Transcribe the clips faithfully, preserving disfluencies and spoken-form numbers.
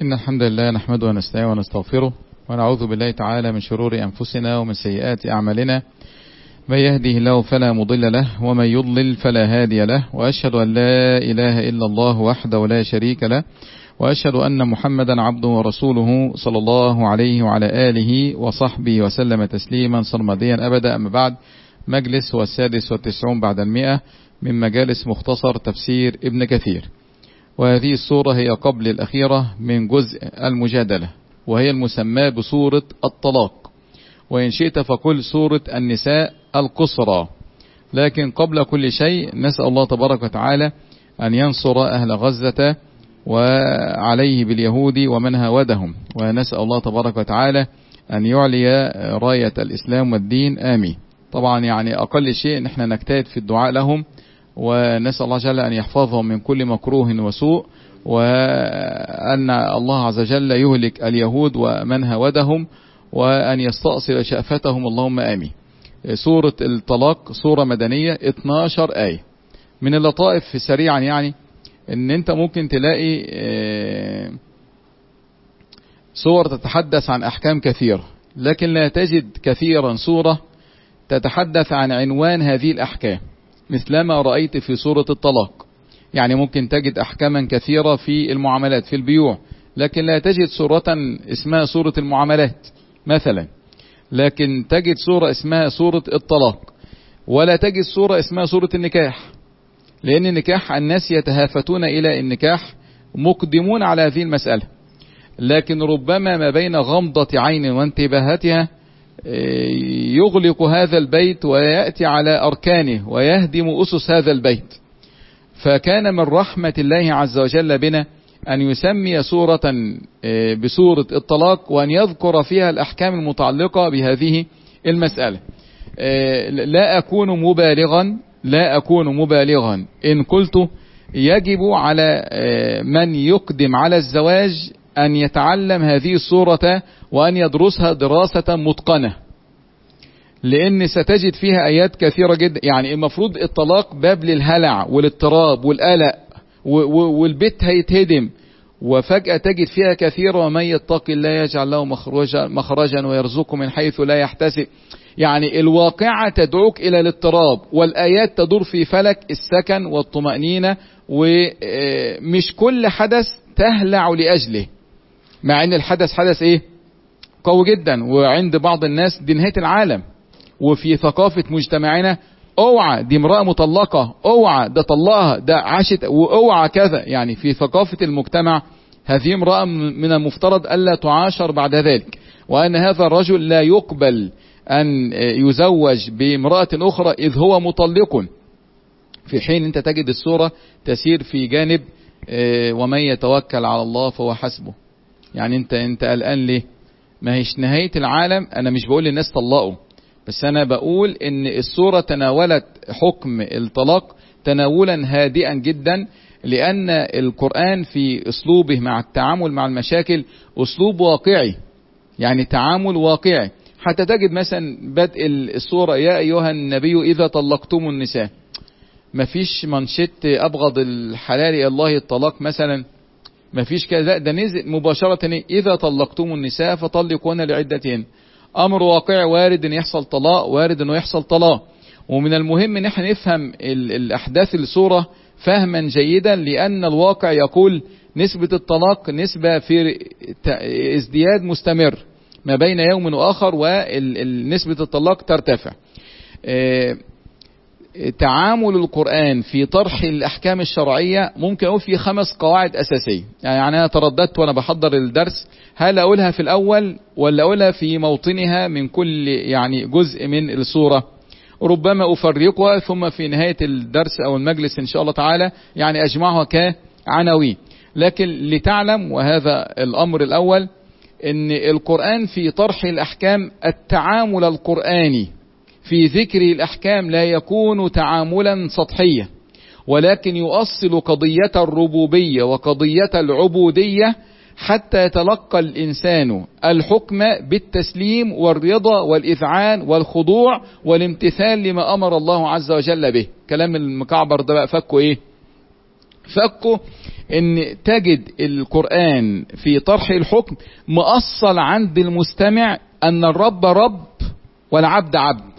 إن الحمد لله نحمده ونستعينه ونستغفره ونعوذ بالله تعالى من شرور أنفسنا ومن سيئات أعمالنا. من يهده الله فلا مضل له ومن يضلل فلا هادي له، وأشهد أن لا إله إلا الله وحده لا شريك له، وأشهد أن محمدا عبده ورسوله صلى الله عليه وعلى آله وصحبه وسلم تسليما صرمديا أبدا. أما بعد، مجلس هو السادس والتسعون بعد المئة من مجالس مختصر تفسير ابن كثير، وهذه السورة هي قبل الأخيرة من جزء المجادلة، وهي المسماة بسورة الطلاق، وإن شئت فقل سورة النساء القصرى. لكن قبل كل شيء نسأل الله تبارك وتعالى أن ينصر أهل غزة وعليه باليهود ومن هاودهم، ونسأل الله تبارك وتعالى أن يعلي راية الإسلام والدين، آمين. طبعا يعني أقل شيء نحن نجتهد في الدعاء لهم، ونسأل الله جل أن يحفظهم من كل مكروه وسوء، وأن الله عز وجل يهلك اليهود ومن هاودهم، وأن يستأصل شأفتهم، اللهم آمين. سورة الطلاق سورة مدنية اثناشر آية. من اللطائف سريعا يعني ان انت ممكن تلاقي سور تتحدث عن احكام كثيرة، لكن لا تجد كثيرا سورة تتحدث عن عنوان هذه الاحكام مثلما رأيت في سورة الطلاق. يعني ممكن تجد احكاما كثيرة في المعاملات في البيوع، لكن لا تجد سورة اسمها سورة المعاملات مثلا، لكن تجد سورة اسمها سورة الطلاق، ولا تجد سورة اسمها سورة النكاح، لأن النكاح الناس يتهافتون إلى النكاح، مقدمون على هذه المسألة، لكن ربما ما بين غمضة عين وانتباهاتها يغلق هذا البيت ويأتي على أركانه ويهدم أسس هذا البيت. فكان من رحمة الله عز وجل بنا أن يسمي سورة بسورة الطلاق، وأن يذكر فيها الأحكام المتعلقة بهذه المسألة. لا أكون مبالغا لا أكون مبالغا إن قلت يجب على من يقدم على الزواج أن يتعلم هذه السورة وأن يدرسها دراسة متقنة، لأن ستجد فيها آيات كثيرة جدا. يعني المفروض الطلاق باب للهلع والاضطراب والقلق، والبيت هيتهدم، وفجأة تجد فيها كثير: ومن يتق الله يجعل له مخرجا, مخرجا ويرزقه من حيث لا يحتسب. يعني الواقعة تدعوك إلى الاضطراب، والآيات تدور في فلك السكن والطمأنينة، ومش كل حدث تهلع لأجله، مع أن الحدث حدث إيه؟ قوي جدا، وعند بعض الناس دي نهاية العالم، وفي ثقافة مجتمعنا اوعى دي امرأة مطلقة، اوعى ده طلقها، ده عاشت، واوعى كذا. يعني في ثقافة المجتمع هذه امرأة من المفترض ألا تعاشر بعد ذلك، وأن هذا الرجل لا يقبل أن يزوج بامرأة أخرى إذ هو مطلق، في حين أنت تجد السورة تسير في جانب ومن يتوكل على الله فهو حسبه. يعني أنت أنت قلقان ليه؟ ما هيش نهاية العالم. أنا مش بقول للناس طلقوا، بس أنا بقول إن السورة تناولت حكم الطلاق تناولا هادئا جدا، لأن القرآن في أسلوبه مع التعامل مع المشاكل أسلوب واقعي، يعني تعامل واقعي. حتى تجد مثلا بدء السورة: يا أيها النبي إذا طلقتم النساء. مفيش منشط أبغض الحلال إلى الله الطلاق مثلا، مفيش كذا، ده نزل مباشرة: إذا طلقتم النساء فطلقوهن لعدتهن. أمر واقع، وارد أن يحصل طلاق، وارد أنه يحصل طلاق. ومن المهم أن احنا نفهم الأحداث السورة فهما جيدا، لأن الواقع يقول نسبة الطلاق نسبة في ازدياد مستمر ما بين يوم وآخر، ونسبة الطلاق ترتفع. تعامل القرآن في طرح الأحكام الشرعية ممكن أقول في خمس قواعد أساسية. يعني أنا ترددت وأنا بحضر الدرس هل أقولها في الأول ولا أقولها في موطنها من كل يعني جزء من السورة. ربما أفرقها ثم في نهاية الدرس أو المجلس إن شاء الله تعالى يعني أجمعها كعناوين. لكن لتعلم، وهذا الأمر الأول، إن القرآن في طرح الأحكام التعامل القرآني في ذكر الأحكام لا يكون تعاملا سطحيا، ولكن يؤصل قضية الربوبية وقضية العبودية، حتى يتلقى الإنسان الحكم بالتسليم والرضا والإذعان والخضوع والامتثال لما أمر الله عز وجل به. كلام المكعبر ده بقى فكه إيه؟ فكوا ان تجد القرآن في طرح الحكم مؤصل عند المستمع ان الرب رب والعبد عبد.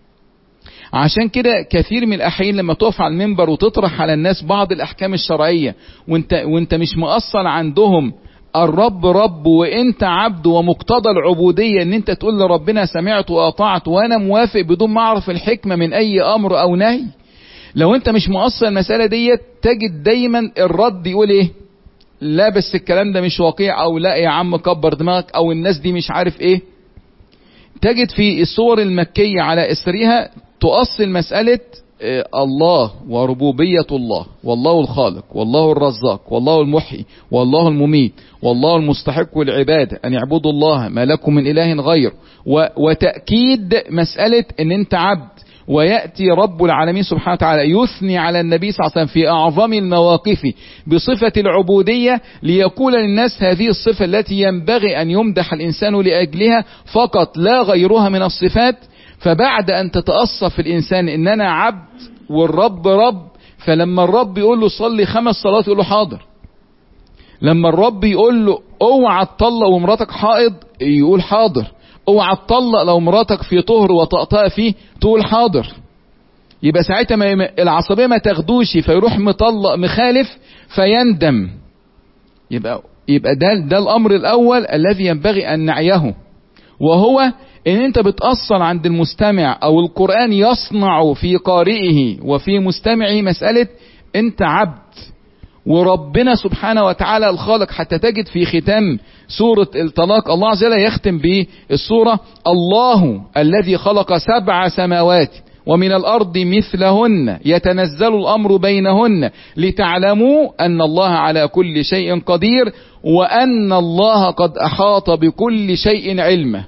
عشان كده كثير من الاحيان لما تقف على المنبر وتطرح على الناس بعض الاحكام الشرعية وانت, وانت مش مؤصل عندهم الرب رب وانت عبد، ومقتضى العبودية ان انت تقول لربنا سمعت واطعت وانا موافق بدون ما اعرف الحكمة من اي امر او نهي. لو انت مش مؤصل المسألة دي تجد دايما الرد يقول ايه؟ لا بس الكلام ده مش واقع، او لا يا عم كبر دماغك، او الناس دي مش عارف ايه. تجد في الصور المكية على اسرها تؤصل مسألة الله وربوبية الله، والله الخالق والله الرزاق والله المحيي والله المميت والله المستحق العبادة أن يعبدوا الله ما لكم من إله غير، وتأكيد مسألة أن أنت عبد. ويأتي رب العالمين سبحانه وتعالى يثني على النبي صلى الله عليه وسلم في أعظم المواقف بصفة العبودية، ليقول للناس هذه الصفة التي ينبغي أن يمدح الإنسان لأجلها فقط لا غيرها من الصفات. فبعد أن تتأصف الإنسان إن أنا عبد والرب رب، فلما الرب يقول له صلي خمس صلوات يقول له حاضر. لما الرب يقول له اوعى تطلق ومراتك حائض يقول حاضر. اوعى تطلق لو مراتك في طهر وتقطع فيه تقول حاضر. يبقى ساعتها ما العصبية ما تاخدوش فيروح مطلق مخالف فيندم. يبقى يبقى ده ده الأمر الأول الذي ينبغي أن نعيه، وهو ان انت بتأصل عند المستمع او القرآن يصنع في قارئه وفي مستمعه مسألة انت عبد وربنا سبحانه وتعالى الخالق. حتى تجد في ختام سورة الطلاق الله عز وجل يختم بالسورة الله الذي خلق سبع سماوات ومن الأرض مثلهن يتنزل الأمر بينهن لتعلموا أن الله على كل شيء قدير وأن الله قد أحاط بكل شيء علما.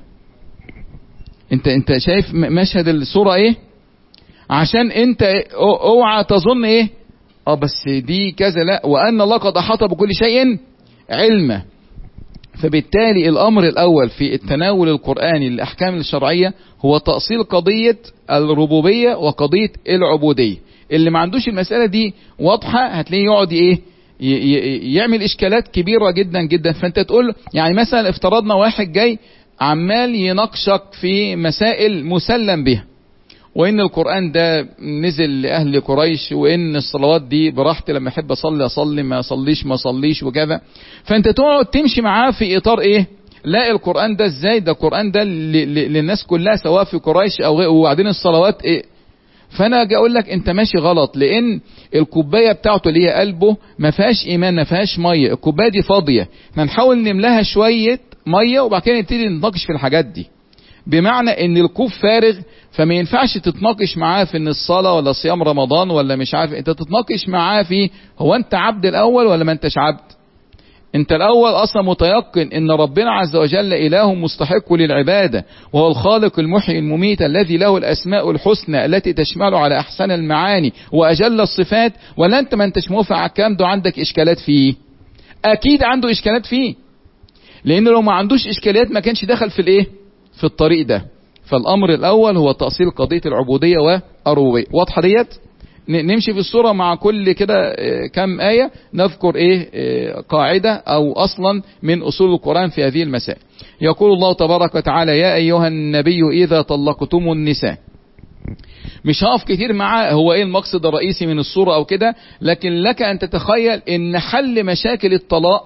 انت انت شايف مشهد الصورة ايه؟ عشان انت اوعى تظن ايه اه بس دي كذا، لا، وان الله قد احاط بكل شيء علما. فبالتالي الامر الاول في التناول القرآني للاحكام الشرعية هو تأصيل قضية الربوبية وقضية العبودية. اللي ما عندوش المسألة دي واضحة هتلاقيه يقعد ايه يعمل اشكالات كبيرة جدا جدا. فانت تقول يعني مثلا افترضنا واحد جاي عمال يناقشك في مسائل مسلم بها، وان القرآن ده نزل لأهل قريش، وان الصلوات دي براحتي لما احب اصلي اصلي ما اصليش ما اصليش وكذا. فانت تقعد تمشي معاه في اطار ايه؟ لا القرآن ده ازاي؟ ده القرآن ده للناس كلها سواء في قريش او غير، وبعدين الصلوات ايه؟ فانا اجي اقول لك انت ماشي غلط، لان الكوبايه بتاعته اللي هي قلبه ما فيهاش ايمان ما فيهاش ميه، الكوبايه دي فاضيه، احنا نحاول نملاها شويه ميه وبعد كده نبتدي نتناقش في الحاجات دي. بمعنى ان الكوب فارغ، فما ينفعش تتناقش معاه في ان الصلاه ولا صيام رمضان ولا مش عارف، انت تتناقش معاه في هو انت عبد الاول ولا ما انتش عبد؟ انت الاول اصلا متيقن ان ربنا عز وجل اله مستحق للعبادة، وهو الخالق المحيي المميت الذي له الاسماء الحسنى التي تشمل على احسن المعاني واجل الصفات، ولا انت ما انتش موافق على الكلام ده عندك اشكالات فيه؟ اكيد عنده اشكالات فيه، لان لو ما عندوش اشكاليات ما كانش دخل في الايه في الطريق ده. فالامر الاول هو تأصيل قضية العبودية والربوبية. واضحة ديت؟ نمشي في الصورة مع كل كده كم آية نذكر ايه قاعدة او اصلا من اصول القرآن في هذه المسائل. يقول الله تبارك وتعالى يا ايها النبي اذا طلقتم النساء. مش هقف كتير معاه هو ايه المقصد الرئيسي من الصورة او كده، لكن لك ان تتخيل ان حل مشاكل الطلاق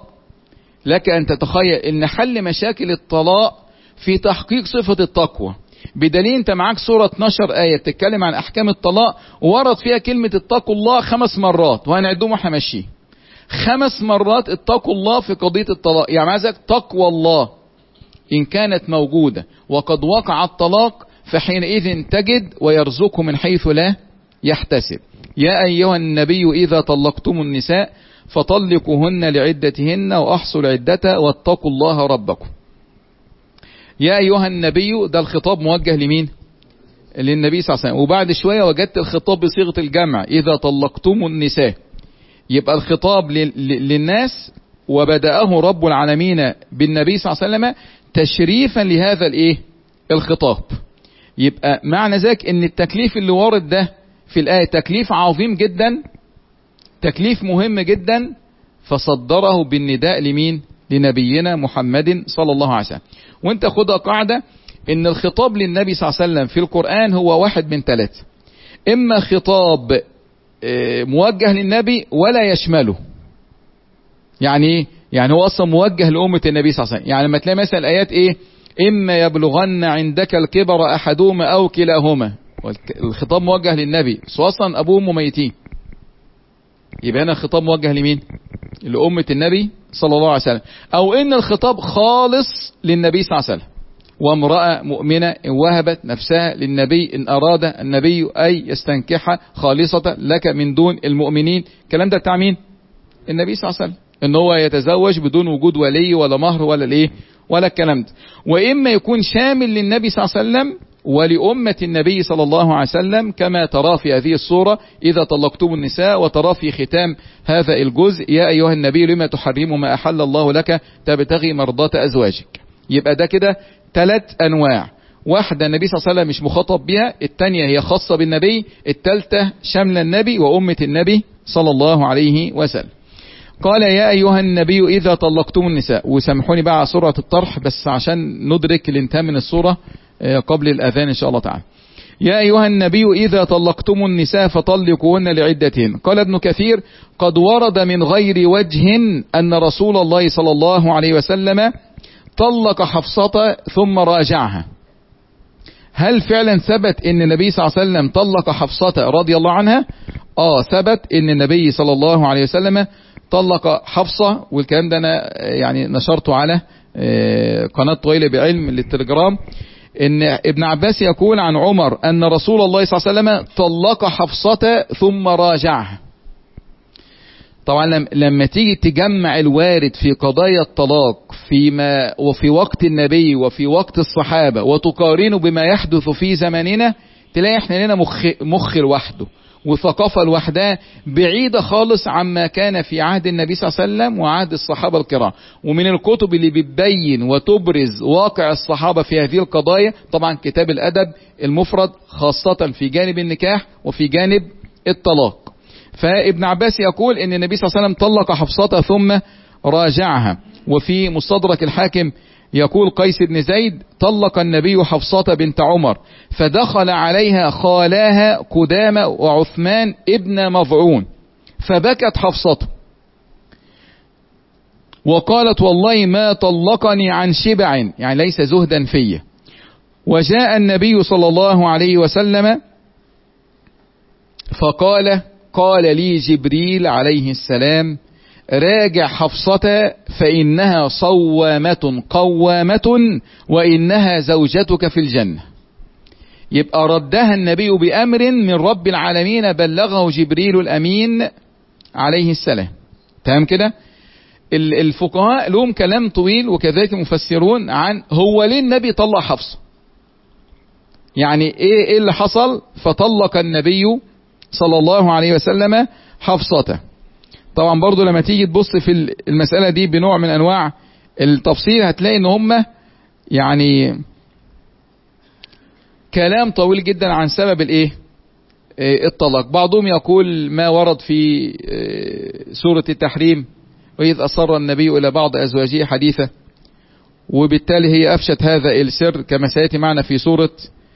لك ان تتخيل ان حل مشاكل الطلاق في تحقيق صفة التقوى. بدليل انت معاك سورة اتناشر آية بتتكلم عن احكام الطلاق، وورد فيها كلمة اتقوا الله خمس مرات، وهنعدهم واحنا ماشيين. خمس مرات اتقوا الله في قضية الطلاق، يعني عايزك تقوى الله ان كانت موجودة وقد وقع الطلاق فحينئذ تجد ويرزقه من حيث لا يحتسب. يا ايها النبي اذا طلقتم النساء فطلقوهن لعدتهن واحصوا العدة واتقوا الله ربكم. يا أيها النبي ده الخطاب موجه لمين؟ للنبي صلى الله عليه وسلم. وبعد شوية وجدت الخطاب بصيغة الجمع إذا طلقتم النساء، يبقى الخطاب للناس، وبدأه رب العالمين بالنبي صلى الله عليه وسلم تشريفا لهذا الايه الخطاب. يبقى معنى ذلك ان التكليف اللي وارد ده في الآية تكليف عظيم جدا تكليف مهم جدا، فصدره بالنداء لمين؟ لنبينا محمد صلى الله عليه وسلم. وانت خدها قاعدة ان الخطاب للنبي صلى الله عليه وسلم في القرآن هو واحد من ثلاثة: اما خطاب موجه للنبي ولا يشمله، يعني ايه؟ يعني هو اصلا موجه لأمة النبي صلى الله عليه وسلم. يعني لما تلاقي مثلا الايات ايه؟ اما يبلغن عندك الكبر احدهما او كلاهما، الخطاب موجه للنبي، سواء اصلا ابوه وامه ميتين، يبقى هنا الخطاب موجه لمين؟ لأمة النبي صلى الله عليه وسلم. او ان الخطاب خالص للنبي صلى الله عليه وسلم: وامرأة مؤمنة إن وهبت نفسها للنبي إن أراد النبي أي يستنكحها خالصة لك من دون المؤمنين. الكلام ده بتاع مين؟ النبي صلى الله عليه وسلم، إن هو يتزوج بدون وجود ولي ولا مهر ولا الإيه ولا الكلام ده. وإما يكون شامل للنبي صلى الله عليه وسلم ولأمة النبي صلى الله عليه وسلم، كما ترى في هذه الصورة: إذا طلقتم النساء، وترى في ختام هذا الجزء: يا أيها النبي لما تحرم ما أحل الله لك تبتغي مرضات أزواجك. يبقى ده كده ثلاث أنواع: واحدة النبي صلى الله عليه وسلم مش مخاطب بها، الثانية هي خاصة بالنبي، الثالثة شاملة النبي وأمة النبي صلى الله عليه وسلم. قال: يا أيها النبي إذا طلقتم النساء. وسامحوني بقى على سورة الطرح بس عشان ندرك الانتهاء من السورة قبل الأذان إن شاء الله تعالى. يا أيها النبي إذا طلقتم النساء فطلقوهن لعدتهن. قال ابن كثير: قد ورد من غير وجه أن رسول الله صلى الله عليه وسلم طلق حفصة ثم راجعها. هل فعلا ثبت ان النبي صلى الله عليه وسلم طلق حفصة رضي الله عنها؟ اه ثبت ان النبي صلى الله عليه وسلم طلق حفصة، والكلام ده انا يعني نشرته على قناة طويلة بعلم للتليجرام، ان ابن عباس يقول عن عمر ان رسول الله صلى الله عليه وسلم طلق حفصة ثم راجعها. طبعا لما تيجي تجمع الوارد في قضايا الطلاق فيما وفي وقت النبي وفي وقت الصحابة وتقارنه بما يحدث في زماننا، تلاقي احنا لنا مخ, مخ لوحده وثقافة لوحدها بعيدة خالص عما كان في عهد النبي صلى الله عليه وسلم وعهد الصحابة الكرام. ومن الكتب اللي بتبين وتبرز واقع الصحابة في هذه القضايا طبعا كتاب الأدب المفرد، خاصة في جانب النكاح وفي جانب الطلاق. فابن عباس يقول ان النبي صلى الله عليه وسلم طلق حفصة ثم راجعها. وفي مستدرك الحاكم يقول قيس بن زيد: طلق النبي حفصة بنت عمر فدخل عليها خالاها قدامة وعثمان ابن مظعون فبكت حفصة وقالت: والله ما طلقني عن شبع، يعني ليس زهدا في. وجاء النبي صلى الله عليه وسلم فقال: قال لي جبريل عليه السلام: راجع حفصة فإنها صوامة قوامة وإنها زوجتك في الجنة. يبقى ردها النبي بأمر من رب العالمين بلغه جبريل الأمين عليه السلام. تمام كده؟ الفقهاء لهم كلام طويل وكذلك مفسرون عن هو ليه النبي طلق حفصة، يعني ايه, إيه اللي حصل فطلق النبي صلى الله عليه وسلم حفصة. طبعا برضو لما تيجي تبص في المسألة دي بنوع من انواع التفصيل هتلاقي ان هم يعني كلام طويل جدا عن سبب الايه الطلاق. بعضهم يقول ما ورد في سورة التحريم: وإذ أصر النبي إلى بعض أزواجه حديثة، وبالتالي هي أفشت هذا السر كما سيأتي معنا في سورة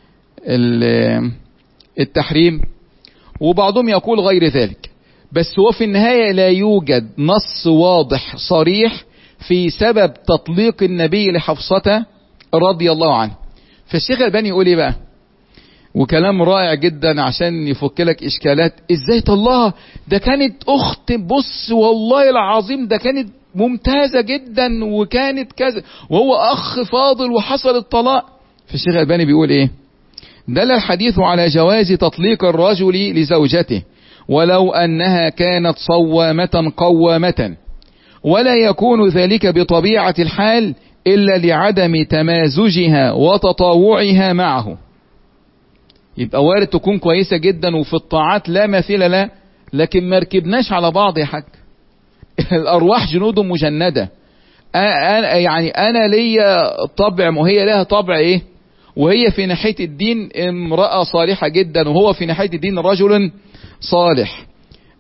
التحريم. وبعضهم يقول غير ذلك، بس هو في النهاية لا يوجد نص واضح صريح في سبب تطليق النبي لحفصة رضي الله عنه. فالشيخ الألباني يقول ايه بقى، وكلام رائع جدا عشان يفك لك اشكالات: ازاي طلقها؟ ده كانت اخت، بص والله العظيم ده كانت ممتازة جدا وكانت كذا، وهو اخ فاضل وحصل الطلاق. فالشيخ الألباني بيقول ايه: دل الحديث على جواز تطليق الرجل لزوجته ولو أنها كانت صوامة قوامة، ولا يكون ذلك بطبيعة الحال إلا لعدم تمازجها وتطاوعها معه. يبقى وارد تكون كويسة جدا وفي الطاعات لا مثيل له، لكن ما ركبناش على بعض يا حاج. الأرواح جنود مجندة، أنا يعني أنا ليا طبع وهي لها طبع إيه، وهي في ناحية الدين امرأة صالحة جدا وهو في ناحية الدين رجل صالح.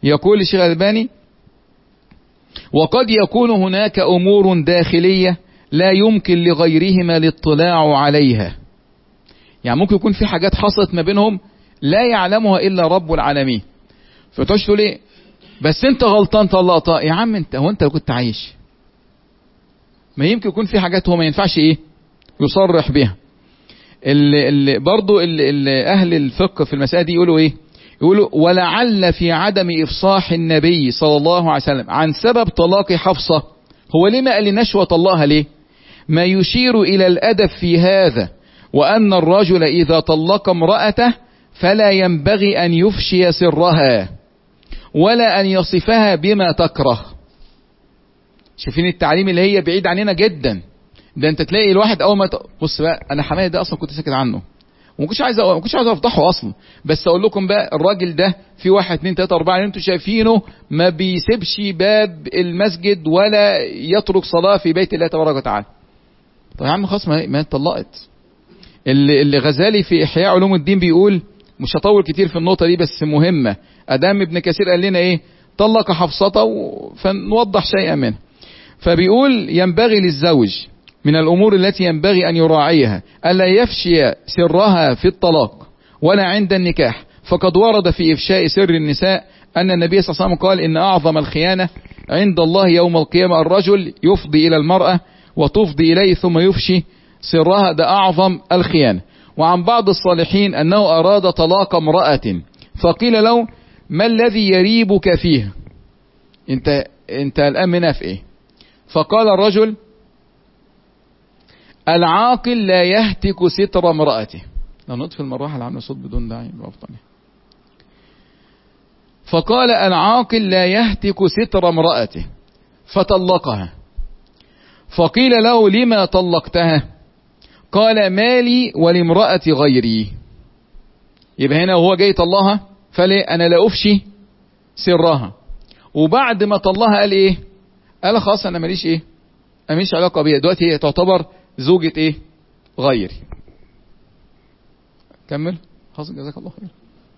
يقول الشيخ الألباني: وقد يكون هناك أمور داخلية لا يمكن لغيرهما الاطلاع عليها. يعني ممكن يكون في حاجات حصلت ما بينهم لا يعلمها إلا رب العالمين، فتقولش تقول ايه بس انت غلطان طلقتها. يا عم انت هو انت لو كنت عايش ما يمكن يكون في حاجات هو ما ينفعش ايه يصرح بها. اللي اللي برضو اللي اللي اهل الفقه في المسألة دي يقولوا ايه؟ يقولوا: ولعل في عدم افصاح النبي صلى الله عليه وسلم عن سبب طلاق حفصة، هو ليه ما قال لناش وطلقها ليه؟ ما يشير الى الادب في هذا، وان الرجل اذا طلق امرأته فلا ينبغي ان يفشي سرها ولا ان يصفها بما تكره. شايفين التعليم اللي هي بعيد عننا جدا؟ ده انت تلاقي الواحد اول ما ت... بص بقى، انا حماية ده اصلا كنت ساكت عنه وما كنتش عايز ما كنتش عايز افضحه اصلا، بس اقول لكم بقى الراجل ده في واحد اتنين تلاته اربعه اللي انتوا شايفينه ما بيسيبش باب المسجد ولا يترك صلاه في بيت الله تبارك وتعالى. طب يا عم خلاص ما ما اتطلقت. اللي اللي غزالي في احياء علوم الدين بيقول، مش هطول كتير في النقطه دي بس مهمه، ادام ابن كثير قال لنا ايه؟ طلق حفصته، فنوضح شيئا منه. فبيقول: ينبغي للزوج من الأمور التي ينبغي أن يراعيها ألا يفشي سرها في الطلاق ولا عند النكاح، فقد ورد في إفشاء سر النساء أن النبي صلى الله عليه وسلم قال: إن أعظم الخيانة عند الله يوم القيامة الرجل يفضي إلى المرأة وتفضي إليه ثم يفشي سرها، ده أعظم الخيانة. وعن بعض الصالحين أنه أراد طلاق امرأة فقيل له: ما الذي يريبك فيها؟ انت انت الآن منها في ايه؟ فقال الرجل: العاقل لا يهتك ستر امرأته. لو نطفي المروحة اللي عامله صوت بدون داعي يبقى افضل. فقال: العاقل لا يهتك ستر امرأته، فطلقها. فقيل له: لما طلقتها؟ قال: مالي ولامرأة غيري. يبقى هنا وهو جاي طلقها فليه؟ انا لا افشي سرها. وبعد ما طلقها قال ايه؟ قال: خلاص انا ماليش ايه ماليش علاقة بيها دلوقتي، هي تعتبر زوجة ايه؟ غيري. كمل. خلاص جزاك الله خير.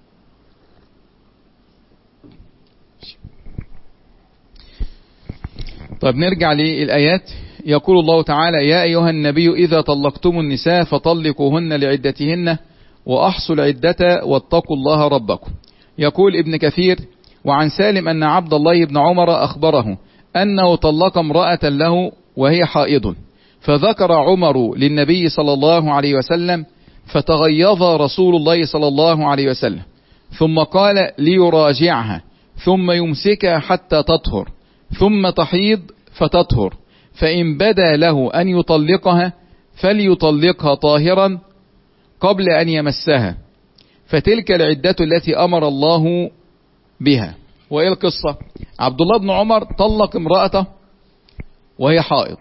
طيب نرجع للآيات. يقول الله تعالى: يا أيها النبي إذا طلقتم النساء فطلقوهن لعدتهن وأحصوا العدة واتقوا الله ربكم. يقول ابن كثير: وعن سالم أن عبد الله بن عمر أخبره أنه طلق امرأة له وهي حائض، فذكر عمر للنبي صلى الله عليه وسلم، فتغيظ رسول الله صلى الله عليه وسلم، ثم قال ليراجعها ثم يمسكها حتى تطهر ثم تحيض فتطهر، فإن بدا له أن يطلقها فليطلقها طاهرا قبل أن يمسها، فتلك العدة التي أمر الله بها. وإيه القصة؟ عبد الله بن عمر طلق امرأته وهي حائض،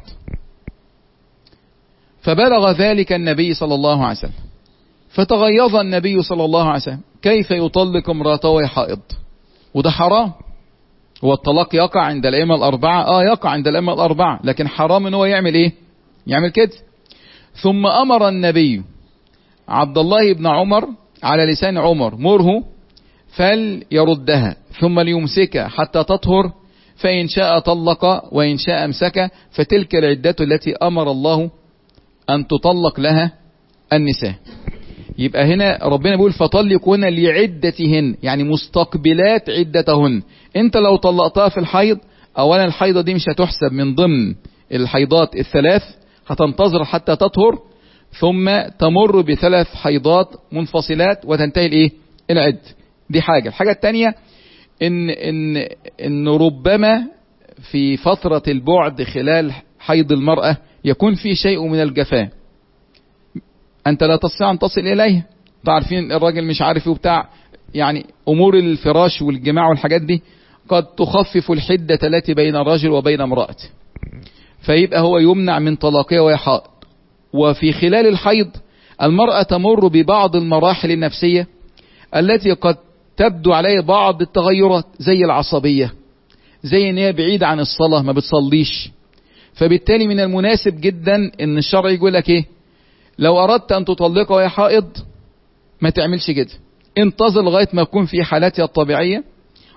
فبلغ ذلك النبي صلى الله عليه وسلم، فتغيظ النبي صلى الله عليه وسلم: كيف يطلق امرأته وهي حائض؟ وده حرام. هو الطلاق يقع عند الأئمة الأربعة، اه يقع عند الأئمة الأربعة، لكن حرام ان هو يعمل ايه؟ يعمل كده. ثم أمر النبي عبد الله بن عمر على لسان عمر: مره فليردها ثم ليمسكها حتى تطهر، فإن شاء طلق وإن شاء امسك، فتلك العدة التي أمر الله أن تطلق لها النساء. يبقى هنا ربنا بيقول: فطلقوهن لعدتهن، يعني مستقبلات عدتهن. انت لو طلقتها في الحيض، اولا الحيضة دي مش هتحسب من ضمن الحيضات الثلاث، هتنتظر حتى تطهر ثم تمر بثلاث حيضات منفصلات وتنتهي الايه؟ العد. دي حاجة. الحاجة الثانية ان ان ان ربما في فترة البعد خلال حيض المرأة يكون في شيء من الجفاء، انت لا تستطيع ان تصل اليه. تعرفين الراجل مش عارف وبتاع، يعني امور الفراش والجماع والحاجات دي قد تخفف الحدة التي بين الرجل وبين امرأته، فيبقى هو يمنع من طلاقها وهي حائض. وفي خلال الحيض المرأة تمر ببعض المراحل النفسية التي قد تبدو عليه بعض التغيرات، زي العصبية، زي ان هي بعيدة عن الصلاة ما بتصليش. فبالتالي من المناسب جدا ان الشرع يقول لك ايه؟ لو اردت ان تطلقها وهي حائض ما تعملش كده، انتظر لغاية ما تكون في حالاتها الطبيعية،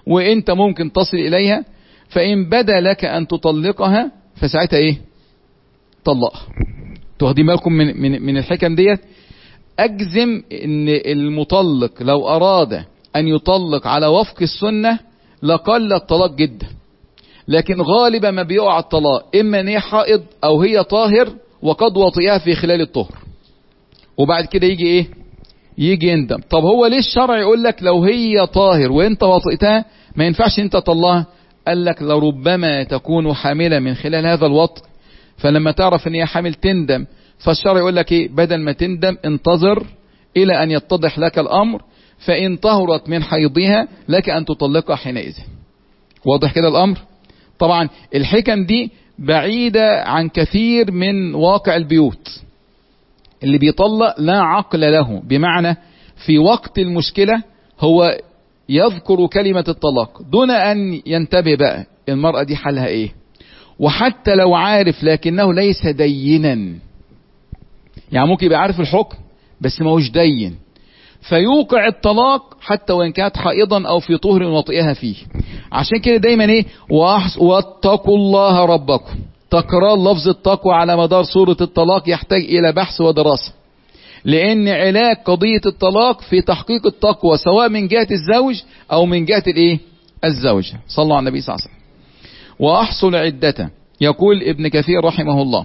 وانت ممكن تصل اليها، فان بدا لك ان تطلقها فساعتها ايه؟ طلقها. تاخدين بالكم من من من الحكم ديت. اجزم ان المطلق لو اراد ان يطلق على وفق السنة لقل الطلاق جدا، لكن غالبا ما بيقع الطلاق اما ان هي حائض او هي طاهر وقد وطئها في خلال الطهر، وبعد كده يجي ايه؟ يجي يندم. طب هو ليه الشرع يقول لك لو هي طاهر وانت وطئتها ما ينفعش انت تطلقها؟ قال لك لربما تكون حاملة من خلال هذا الوطء، فلما تعرف ان هي حامل تندم، فالشرع يقول لك ايه؟ بدل ما تندم انتظر الى ان يتضح لك الامر، فان طهرت من حيضها لك ان تطلقها حينئذ. واضح كده الامر؟ طبعا الحكم دي بعيدة عن كثير من واقع البيوت. اللي بيطلق لا عقل له، بمعنى في وقت المشكلة هو يذكر كلمة الطلاق دون ان ينتبه بقى المرأة دي حالها ايه، وحتى لو عارف لكنه ليس دينا. يعني ممكن يبقى عارف الحكم بس ما هوش دين، فيوقع الطلاق حتى وان كانت حائضا او في طهر وطئها فيه. عشان كده دايما ايه؟ واتقوا الله ربكم. تكرار لفظ التقوى على مدار سورة الطلاق يحتاج الى بحث ودراسة، لان علاج قضية الطلاق في تحقيق التقوى سواء من جهة الزوج او من جهة الايه؟ الزوجة. صلوا على النبي صلى الله عليه وسلم. واحصل عدته. يقول ابن كثير رحمه الله: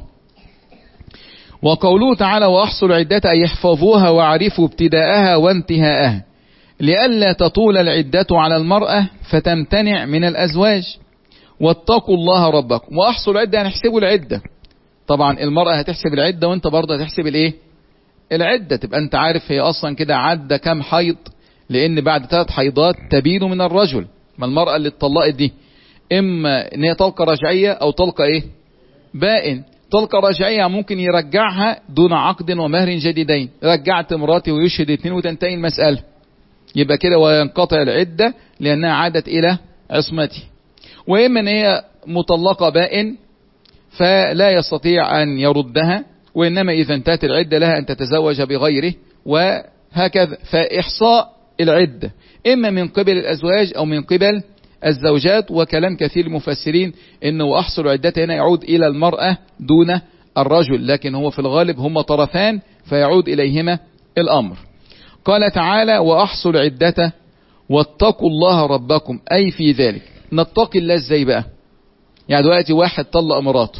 وقوله تعالى واحصل عدته أي يحفظوها وعرفوا ابتداءها وانتهاءها، لئلا تطول العدة على المرأة فتمتنع من الأزواج. واتقوا الله ربكم. واحصل عدة يعني احسبوا العدة. طبعا المرأة هتحسب العدة وانت برضه هتحسب الايه؟ العدة، تبقى انت عارف هي اصلا كده عدة كم حيض، لان بعد ثلاث حيضات تبين من الرجل. ما المرأة اللي اتطلقت دي اما ان هي طلقة رجعية او طلقة ايه؟ بائن. طلقة رجعية ممكن يرجعها دون عقد ومهر جديدين، رجعت مراتي ويشهد اثنين وتنتهي المسألة، يبقى كده وينقطع العدة لأنها عادت إلى عصمتي. وإما أن هي مطلقة بائن فلا يستطيع أن يردها، وإنما إذا انتهت العدة لها أن تتزوج بغيره، وهكذا. فإحصاء العدة إما من قبل الأزواج أو من قبل الزوجات. وكلام كثير المفسرين انه احصل عدتها هنا يعود الى المرأة دون الرجل، لكن هو في الغالب هم طرفان فيعود اليهما الامر. قال تعالى واحصل عدته واتقوا الله ربكم، اي في ذلك. نتقي الله ازاي بقى؟ يعني دلوقتي واحد طلق مراته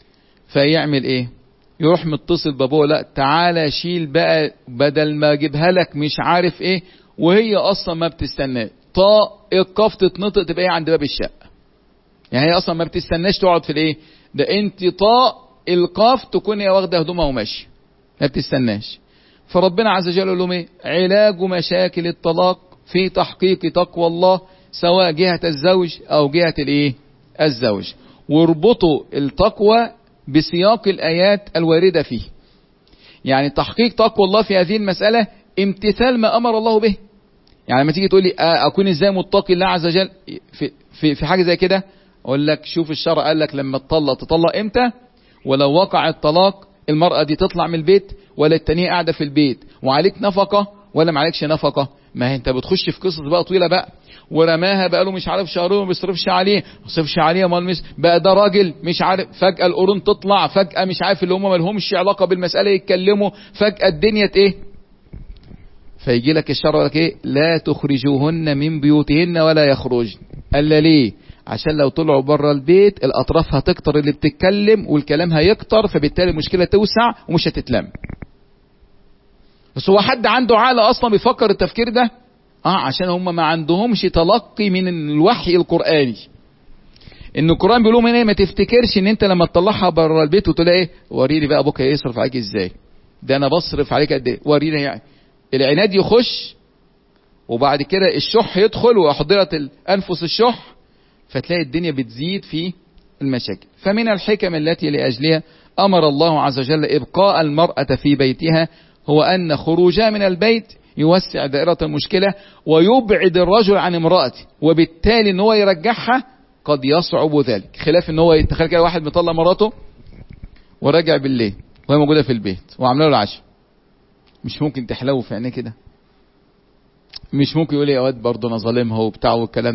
فيعمل ايه؟ يروح متصل بابوه: لا تعالى شيل بقى بدل ما اجيبها لك مش عارف ايه، وهي اصلا ما بتستناه. طاء القاف تتنطق تبقى ايه؟ عند باب الشقه. يعني هي اصلا ما بتستناش تقعد في الايه ده، انت طاء القاف تكون هي واخده هدومها وماشيه، ما بتستناش. فربنا عز وجل يقول لهم ايه؟ علاج مشاكل الطلاق في تحقيق تقوى الله سواء جهه الزوج او جهه الايه؟ الزوج. واربطوا التقوى بسياق الايات الوارده فيه. يعني تحقيق تقوى الله في هذه المساله امتثال ما امر الله به. يعني لما تيجي تقول لي اكون ازاي متقي الله عز وجل في في في حاجه زي كده، اقول لك شوف الشرع قال لك لما تطلق تطلق امتى، ولو وقع الطلاق المرأة دي تطلع من البيت ولا التانية قاعدة في البيت، وعليك نفقة ولا ما عليكش نفقة. ما هي انت بتخش في قصص بقى طويلة بقى. ورماها بقى له مش عارف شهرين وما بيصرفش عليه، ما بيصرفش عليه امال مش بقى ده راجل مش عارف، فجأة القرون تطلع، فجأة مش عارف اللي هم ما لهمش علاقة بالمسألة يتكلموا، فجأة الدنيا ايه؟ فيجي لك الشرع يقول لك ايه؟ لا تخرجوهن من بيوتهن ولا يخرجن. قال ليه؟ عشان لو طلعوا بره البيت الاطراف هتكتر اللي بتتكلم والكلام هيكتر، فبالتالي المشكله توسع ومش هتتلم. بس هو حد عنده عقل اصلا بيفكر التفكير ده؟ اه عشان هم ما عندهمش تلقي من الوحي القراني. ان القران بيقول لهم ايه؟ ما تفتكرش ان انت لما تطلعها بره البيت وتقول ايه؟ وريني بقى ابوك هيصرف عليك ازاي، ده انا بصرف عليك قد ايه، وريني. يعني العناد يخش وبعد كده الشح يدخل واحضرت الانفس الشح، فتلاقي الدنيا بتزيد في المشاكل. فمن الحكم التي لأجلها أمر الله عز وجل إبقاء المرأة في بيتها هو أن خروجها من البيت يوسع دائرة المشكلة ويبعد الرجل عن امرأته، وبالتالي ان هو يرجعها قد يصعب ذلك. خلاف ان هو يتخيل كده واحد مطلع مراته وراجع بالليل وهي موجودة في البيت وعامله له العشاء، مش ممكن تحلو في عينيه كده؟ مش ممكن يقول يا واد برضه انا ظالمها وبتاع والكلام ده؟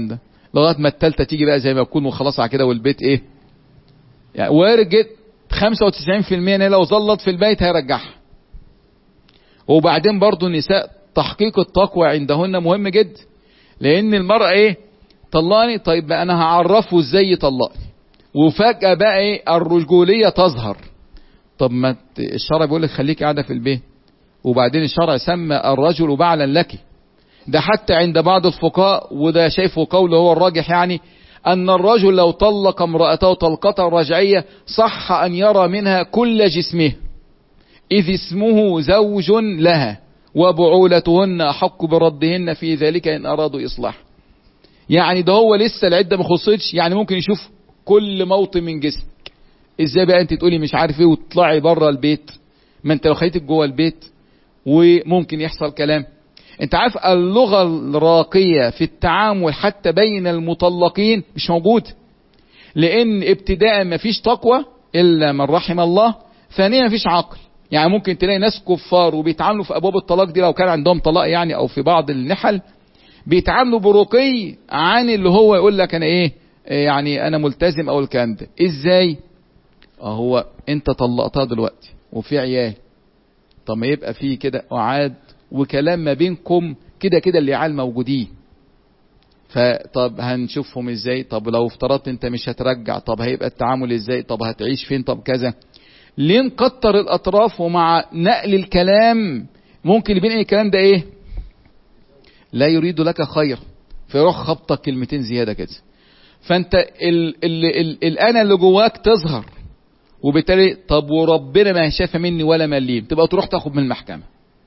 لغايه ما الثالثه تيجي بقى زي ما يكون وخلاص على كده والبيت ايه يعني وارد جدا خمسة وتسعين في المية لو ظلت في البيت هيرجعها. وبعدين برضو النساء تحقيق التقوى عندهن مهم جدا، لان المرأة ايه طلقني، طيب بقى انا هعرفه ازاي يطلقني، وفجأة بقى ايه الرجولية تظهر. طب ما الشرع بيقول لك خليك قاعدة في البيت، وبعدين الشرع سمى الرجل بعلا لك. ده حتى عند بعض الفقهاء وده شايفه قوله هو الراجح، يعني ان الرجل لو طلق امرأته طلقة رجعية صح ان يرى منها كل جسمه، اذ اسمه زوج لها وبعولتهن احق بردهن في ذلك ان ارادوا اصلاح. يعني ده هو لسه العدة ما خلصتش، يعني ممكن يشوف كل موطن من جسمك. ازاي بقى انت تقولي مش عارف ايه وتطلعي بره البيت؟ ما انت لو خليتك جوه البيت وممكن يحصل كلام. انت عارف اللغة الراقية في التعامل حتى بين المطلقين مش موجود، لان ابتداء ما فيش تقوى الا من رحم الله، ثانيا ما فيش عقل. يعني ممكن تلاقي ناس كفار وبيتعاملوا في ابواب الطلاق دي لو كان عندهم طلاق يعني، او في بعض النحل بيتعاملوا برقي عن اللي هو يقول لك انا ايه يعني انا ملتزم او الكلام ده. ازاي؟ هو انت طلقتها دلوقتي وفي عيال، طب ما يبقى في كده وعاد وكلام ما بينكم كده كده اللي عيال موجودين، فطب هنشوفهم ازاي؟ طب لو افترضت انت مش هترجع، طب هيبقى التعامل ازاي؟ طب هتعيش فين؟ طب كذا. ليه نكتر الاطراف؟ ومع نقل الكلام ممكن يبين ايه الكلام ده ايه لا يريد لك خير، فيروح خبطك كلمتين زيادة كده، فانت ال ال ال الانا اللي جواك تظهر، وبالتالي طب وربنا ما شاف مني ولا مليم، تبقى تروح تاخد من المحكمة.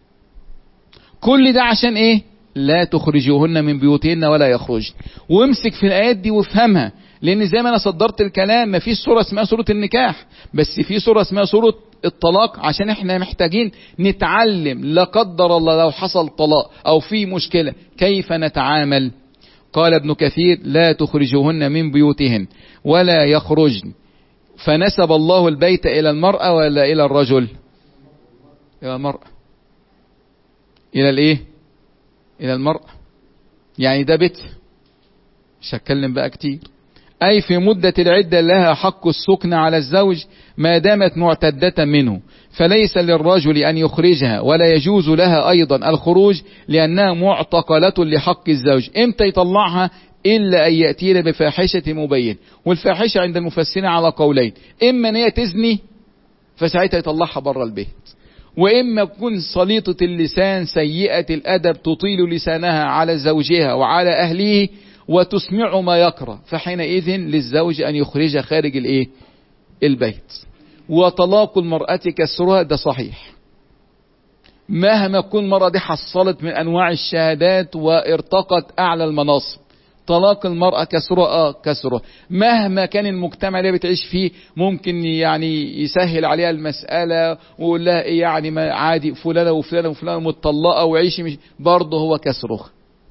كل ده عشان ايه؟ لا تخرجوهن من بيوتهن ولا يخرجن. وامسك في الايات دي وافهمها، لان زي ما انا صدرت الكلام ما فيش سورة اسمها سورة النكاح، بس في سورة اسمها سورة الطلاق، عشان احنا محتاجين نتعلم لا قدر الله لو حصل طلاق او في مشكلة كيف نتعامل. قال ابن كثير لا تخرجوهن من بيوتهن ولا يخرجن، فنسب الله البيت الى المرأة ولا الى الرجل؟ الى المرأة. الى الايه؟ الى المرأة. يعني ده بيت، مش هتكلم بقى كتير. اي في مدة العدة لها حق السكن على الزوج ما دامت معتدة منه، فليس للرجل ان يخرجها ولا يجوز لها ايضا الخروج لانها معتقلة لحق الزوج. امتى يطلعها؟ الا ان يأتينا بفاحشة مبين. والفاحشة عند المفسرين على قولين، اما ان هي تزني فساعتها يطلعها بره البيت، واما تكون سليطة اللسان سيئة الادب تطيل لسانها على زوجها وعلى اهله وتسمع ما يكره، فحينئذ للزوج ان يخرج خارج الايه البيت. وطلاق المرأة كسرها ده صحيح، مهما تكون المرأة دي حصلت من انواع الشهادات وارتقت اعلى المناصب، طلاق المرأة كسرها اه كسرها، مهما كان المجتمع اللي بتعيش فيه ممكن يعني يسهل عليها المسألة ويقول لها ايه يعني ما عادي فلانة وفلانة وفلانة متطلقة وعيشي، مش برضه هو كسرها.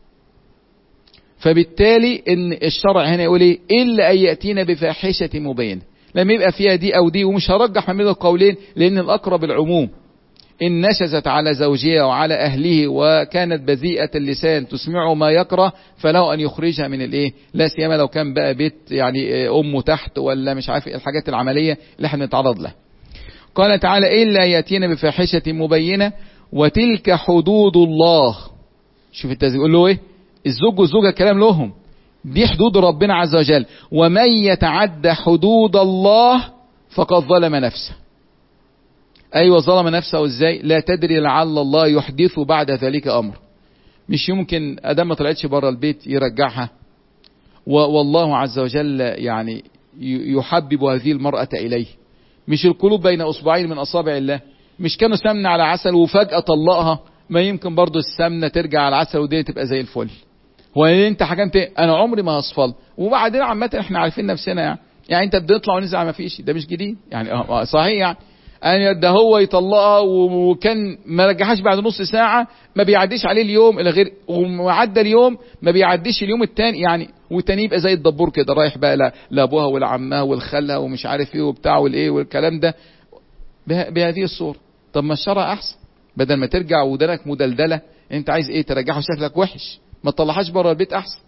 فبالتالي ان الشرع هنا يقول ايه الا ان ياتينا بفاحشه مبينه، لما يبقى فيها دي او دي، ومش هرجح ما بين القولين لان الاقرب العموم. ان نشزت على زوجها وعلى اهله وكانت بذيئه اللسان تسمع ما يكره فله ان يخرجها من الايه، لا سيما لو كان بقى بيت يعني امه تحت ولا مش عارف الحاجات العمليه اللي احنا بنتعرض لها. قال تعالى الا ياتينا بفاحشه مبينه وتلك حدود الله. شوف التزويج يقول له ايه، الزوج والزوجة كلام لهم، دي حدود ربنا عز وجل، ومن يتعدى حدود الله فقد ظلم نفسه. ايوه ظلم نفسه ازاي؟ لا تدري لعل الله يحدث بعد ذلك امر. مش يمكن ادام ما طلعتش بره البيت يرجعها، والله عز وجل يعني يحبب هذه المرأة اليه. مش القلوب بين اصبعين من اصابع الله، مش كانوا سمنة على عسل وفجأة طلقها، ما يمكن برضو السمنة ترجع على العسل ودي تبقى زي الفل. هو انت حكمت انا عمري ما هصفل. وبعدين عامه احنا عارفين نفسنا يعني يعني انت بنطلع وننزل ما فيش، ده مش جديد يعني صحيح يعني يعني ده هو يطلقها وكان ما رجعهاش بعد نص ساعه، ما بيعديش عليه اليوم الا غير، وعدى اليوم ما بيعديش اليوم الثاني يعني، والتاني يبقى زي الدبور كده رايح بقى لابوها والعمها والخالها ومش عارف ايه وبتاع والايه والكلام ده بهذه الصوره. طب ما الشرع احسن، بدل ما ترجع ودانك مدلدله انت عايز ايه ترجعه شكلك وحش، ما تطلعهاش بره البيت احسن.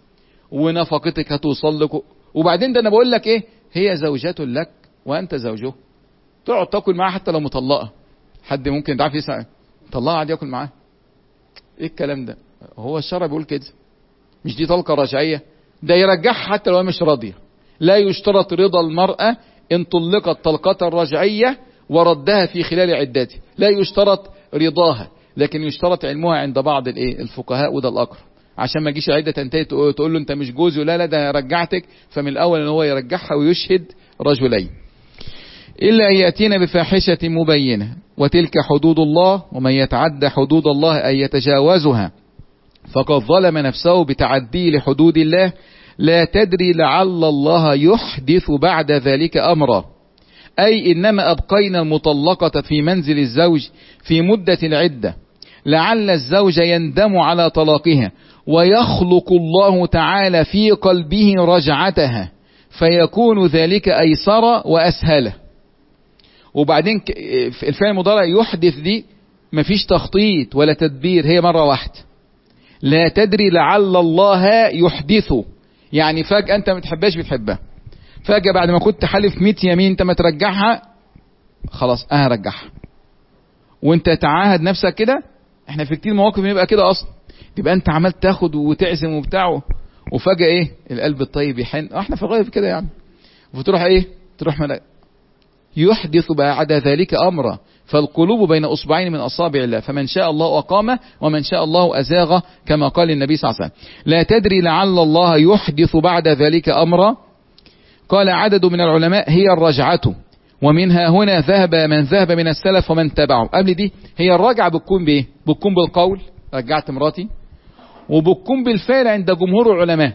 ونفقتك هتوصل لك. وبعدين ده انا بقول لك ايه، هي زوجة لك وانت زوجه، تقعد تاكل معاه حتى لو مطلقه. حد ممكن تعرف يسأل طلقها قاعد ياكل معاه؟ ايه الكلام ده؟ هو الشرع بيقول كده، مش دي طلقه رجعيه؟ ده يرجعها حتى لو هي مش راضيه. لا يشترط رضا المرأة ان طلقت طلقة رجعية وردها في خلال عدته، لا يشترط رضاها، لكن يشترط علمها عند بعض الايه الفقهاء، وده الاقرب، عشان ما تجيش العده تنتهي تقول له انت مش جوزي، لا لا ده رجعتك. فمن الاول ان هو يرجعها ويشهد رجلين. الا ان ياتينا بفاحشه مبينه، وتلك حدود الله، ومن يتعد حدود الله اي يتجاوزها فقد ظلم نفسه بتعديه لحدود الله. لا تدري لعل الله يحدث بعد ذلك امرا، اي انما ابقينا المطلقة في منزل الزوج في مدة العدة لعل الزوج يندم على طلاقها، ويخلق الله تعالى في قلبه رجعتها، فيكون ذلك ايسر واسهل. وبعدين الفعل المضارع يحدث دي مفيش تخطيط ولا تدبير، هي مرة واحدة. لا تدري لعل الله يحدث، يعني فجأة انت ما بتحبهاش بتحبها، فجأة بعد ما كنت حالف مية يمين انت ما ترجعها، خلاص اه رجعها. وانت تعاهد نفسك كده. احنا في كتير مواقف بنبقى كده اصلا، تبقى انت عمال تاخد وتعزم وبتاع، وفجأة ايه القلب الطيب يحن، احنا في الغالب كده يعني، وتروح ايه تروح ملأ. يحدث بعد ذلك امرا، فالقلوب بين اصبعين من اصابع الله، فمن شاء الله اقامه ومن شاء الله ازاغه، كما قال النبي صلى الله عليه وسلم. لا تدري لعل الله يحدث بعد ذلك امرا. قال عدد من العلماء هي الرجعة، ومنها هنا ذهب من ذهب من السلف ومن تبعه. قبل دي هي الرجعة بتكون بايه؟ بتكون بالقول رجعت مراتي، وبتكون بالفعل عند جمهور العلماء.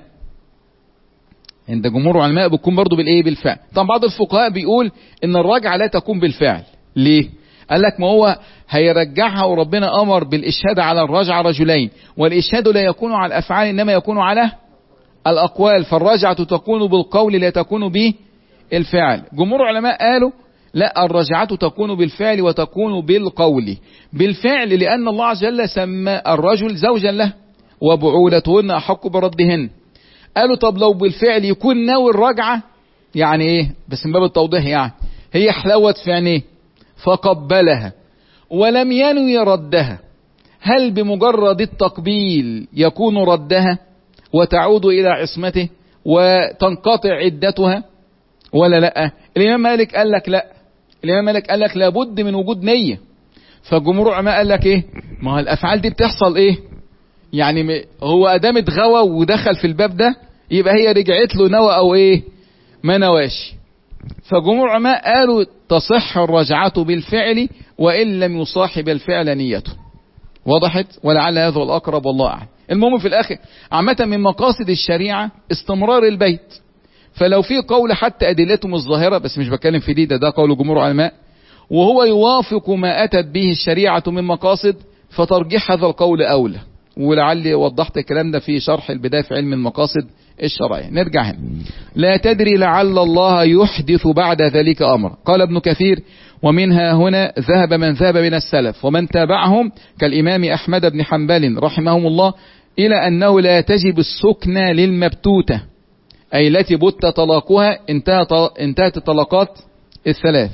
عند جمهور العلماء بتكون برضو بالايه؟ بالفعل. طبعا بعض الفقهاء بيقول ان الرجعة لا تكون بالفعل. ليه؟ قال لك ما هو هيرجعها وربنا امر بالاشهاد على الرجعة رجلين، والاشهاد لا يكون على الافعال انما يكون على الاقوال، فالرجعة تكون بالقول لا تكون بالفعل. جمهور العلماء قالوا لا، الرجعة تكون بالفعل وتكون بالقول. بالفعل لان الله عز وجل سمى الرجل زوجا له، وبعولتهن احق بردهن. قالوا طب لو بالفعل يكون ناوي الرجعة، يعني ايه؟ بس من باب التوضيح، يعني هي حلوت في عينيه فقبلها ولم ينوي ردها، هل بمجرد التقبيل يكون ردها وتعود الى عصمته وتنقطع عدتها ولا لا؟ الامام مالك قال لك لا، الامام مالك قال لك لابد من وجود نية. فالجمهور العلماء قال لك ايه؟ ما هو الافعال دي بتحصل ايه؟ يعني هو ادام اتغوى ودخل في الباب ده يبقى هي رجعت له نوى او ايه؟ ما نواش. فجمهور العلماء قالوا تصح الرجعة بالفعل وان لم يصاحب الفعل نيته. وضحت؟ ولعل هذا هو الاقرب والله اعلم. المهم في الاخر عامة من مقاصد الشريعة استمرار البيت، فلو في قول حتى ادلته مش ظاهرة، بس مش بتكلم في دي، ده, ده قول جمهور العلماء وهو يوافق ما اتت به الشريعة من مقاصد، فترجيح هذا القول اولى. ولعلي وضحت الكلام ده في شرح البداية في علم المقاصد الشرعية. نرجع هنا. لا تدري لعل الله يحدث بعد ذلك امر. قال ابن كثير ومنها هنا ذهب من ذهب من السلف ومن تابعهم كالامام احمد بن حنبل رحمهم الله الى انه لا تجب السكنى للمبتوتة، اي التي بت طلاقها انتهت الطلقات الثلاث.